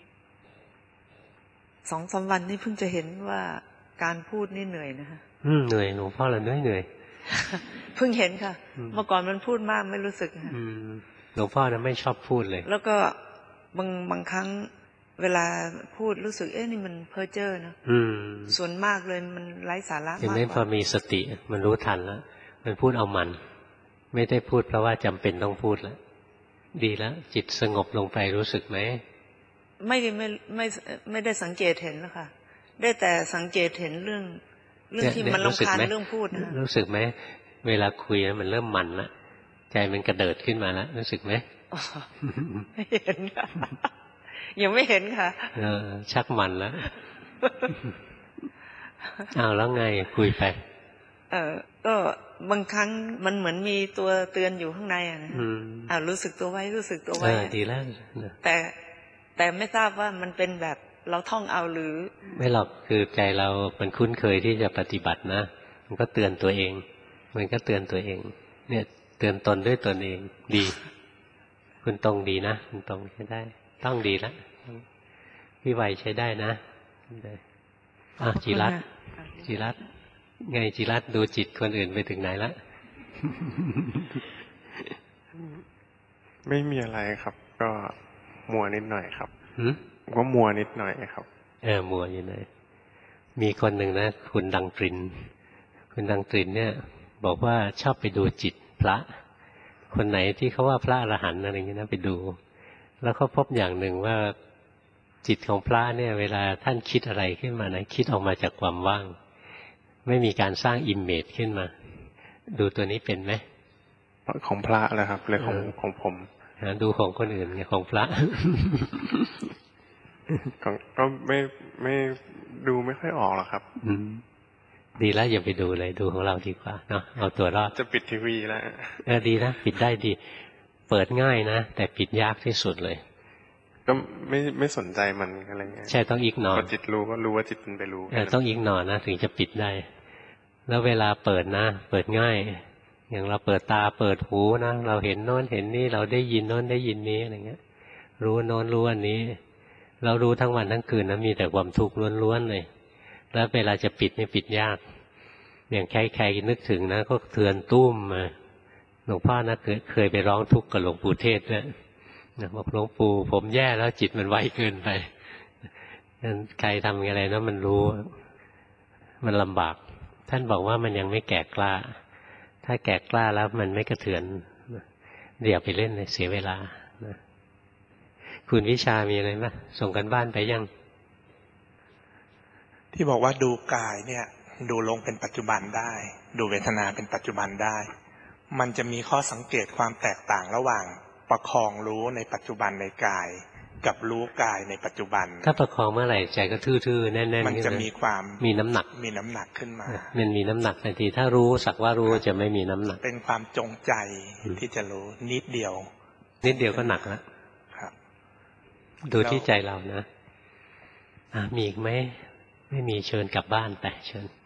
สองสามวันนี้เพิ่งจะเห็นว่าการพูดนี่เหนื่อยนะฮะอืมเหนื่อยหลวงพ่อเราเหนื่อยเหนื่อยเพิ่งเห็นค่ะเมื่อก่อนมันพูดมากไม่รู้สึกค่ะหลวงพ่อนะไม่ชอบพูดเลยแล้วก็บางบางครั้งเวลาพูดรู้สึกเอ๊ะนี่มันเพ้อเจ้อเนอะส่วนมากเลยมันไร้สาระมากกว่าอย่างนี้พอมีสติมันรู้ทันแล้วมันพูดเอามันไม่ได้พูดเพราะว่าจำเป็นต้องพูดแล้วดีแล้วจิตสงบลงไปรู้สึกไหมไม่ไม่ไม่ไม่ได้สังเกตเห็นแล้วค่ะได้แต่สังเกตเห็นเรื่องเรื่องที่มันรำคาญเรื่องพูดนะรู้สึกไหมเวลาคุยมันเริ่มมันละใจมันกระเดิดขึ้นมาแล้วรู้สึกไหมไม่เห็นค่ะยังไม่เห็นค่ะเออชักมันแล้วเอาแล้วไงคุยไปเออก็บางครั้งมันเหมือนมีตัวเตือนอยู่ข้างในอ่ะนะอ่ารู้สึกตัวไว้รู้สึกตัวไว้ดีแล้วแต่แต่ไม่ทราบว่ามันเป็นแบบเราท่องเอาหรือไม่หรอกคือใจเรามันคุ้นเคยที่จะปฏิบัตินะมันก็เตือนตัวเองมันก็เตือนตัวเองเนี่ยเตือนตนด้วยตนเองดีคุณตรงดีนะคุณตรงใช้ได้ต้องดีแล้วพี่ไวใช้ได้นะอ่ะจิรัตน์จิรัตน์ไงจิรัตน์ดูจิตคนอื่นไปถึงไหนละไม่มีอะไรครับก็มัวนิดหน่อยครับก็มัวนิดหน่อยครับเออมัวอยู่ไหนมีคนหนึ่งนะคุณดังตรินคุณดังตรินเนี่ยบอกว่าชอบไปดูจิตพระคนไหนที่เขาว่าพระอรหันต์อะไรอย่างนี้นะไปดูแล้วเขาพบอย่างหนึ่งว่าจิตของพระเนี่ยเวลาท่านคิดอะไรขึ้นมานะคิดออกมาจากความว่างไม่มีการสร้างอิมเมจขึ้นมาดูตัวนี้เป็นไหมของพระแล้วครับเลยของของผมดูของคนอื่นไงของพระก็ไม่ไม่ดูไม่ค่อยออกหรอกครับดีแล้วอย่าไปดูเลยดูของเราดีกว่าเนาะเอาตัวรอดจะปิดทีวีแล้วเออดีนะปิดได้ดีเปิดง่ายนะแต่ปิดยากที่สุดเลยก็ไม่ไม่สนใจมันอะไรเงี้ยใช่ต้องอิกนอร์พอจิตรู้ก็รู้ว่าจิตมันไปรู้เออต้องอิกนอร์นะถึงจะปิดได้แล้วเวลาเปิดนะเปิดง่ายอย่างเราเปิดตาเปิดหูนะเราเห็นโน้นเห็นนี่เราได้ยินโน้นได้ยินนี้อะไรเงี้ยรู้โน้นรู้อันนี้เรารู้ทั้งวันทั้งคืนนะมีแต่ความทุกข์ล้วนๆเลยแล้วเวลาจะปิดนี่ปิดยากอย่างใครๆนึกถึงนะก็เทือนตุ้มมาหลวงพ่อนะเคยเคยไปร้องทุกข์กับหลวงปู่เทศด้วยนะบอกหลวงปู่ผมแย่แล้วจิตมันไวเกินไปใครทำอะไรนะมันรู้มันลำบากท่านบอกว่ามันยังไม่แก่กล้าถ้าแก่กล้าแล้วมันไม่กระเทือนเดี๋ยวไปเล่นเลยเสียเวลานะคุณวิชามีอะไรไหมส่งกันบ้านไปยังที่บอกว่าดูกายเนี่ยดูลงเป็นปัจจุบันได้ดูเวทนาเป็นปัจจุบันได้มันจะมีข้อสังเกตความแตกต่างระหว่างประคองรู้ในปัจจุบันในกายกับรู้กายในปัจจุบันถ้าประคองเมื่อไหร่ใจก็ทื่อๆแน่นๆมันจะมีความมีน้ำหนักมีน้ำหนักขึ้นมามันมีน้ำหนักทันทีถ้ารู้สักว่ารู้จะไม่มีน้ำหนักเป็นความจงใจที่จะรู้นิดเดียวนิดเดียวก็หนักแล้วดูที่ใจเรานะมีอีกไหมไม่มีเชิญกลับบ้านไปเชิญ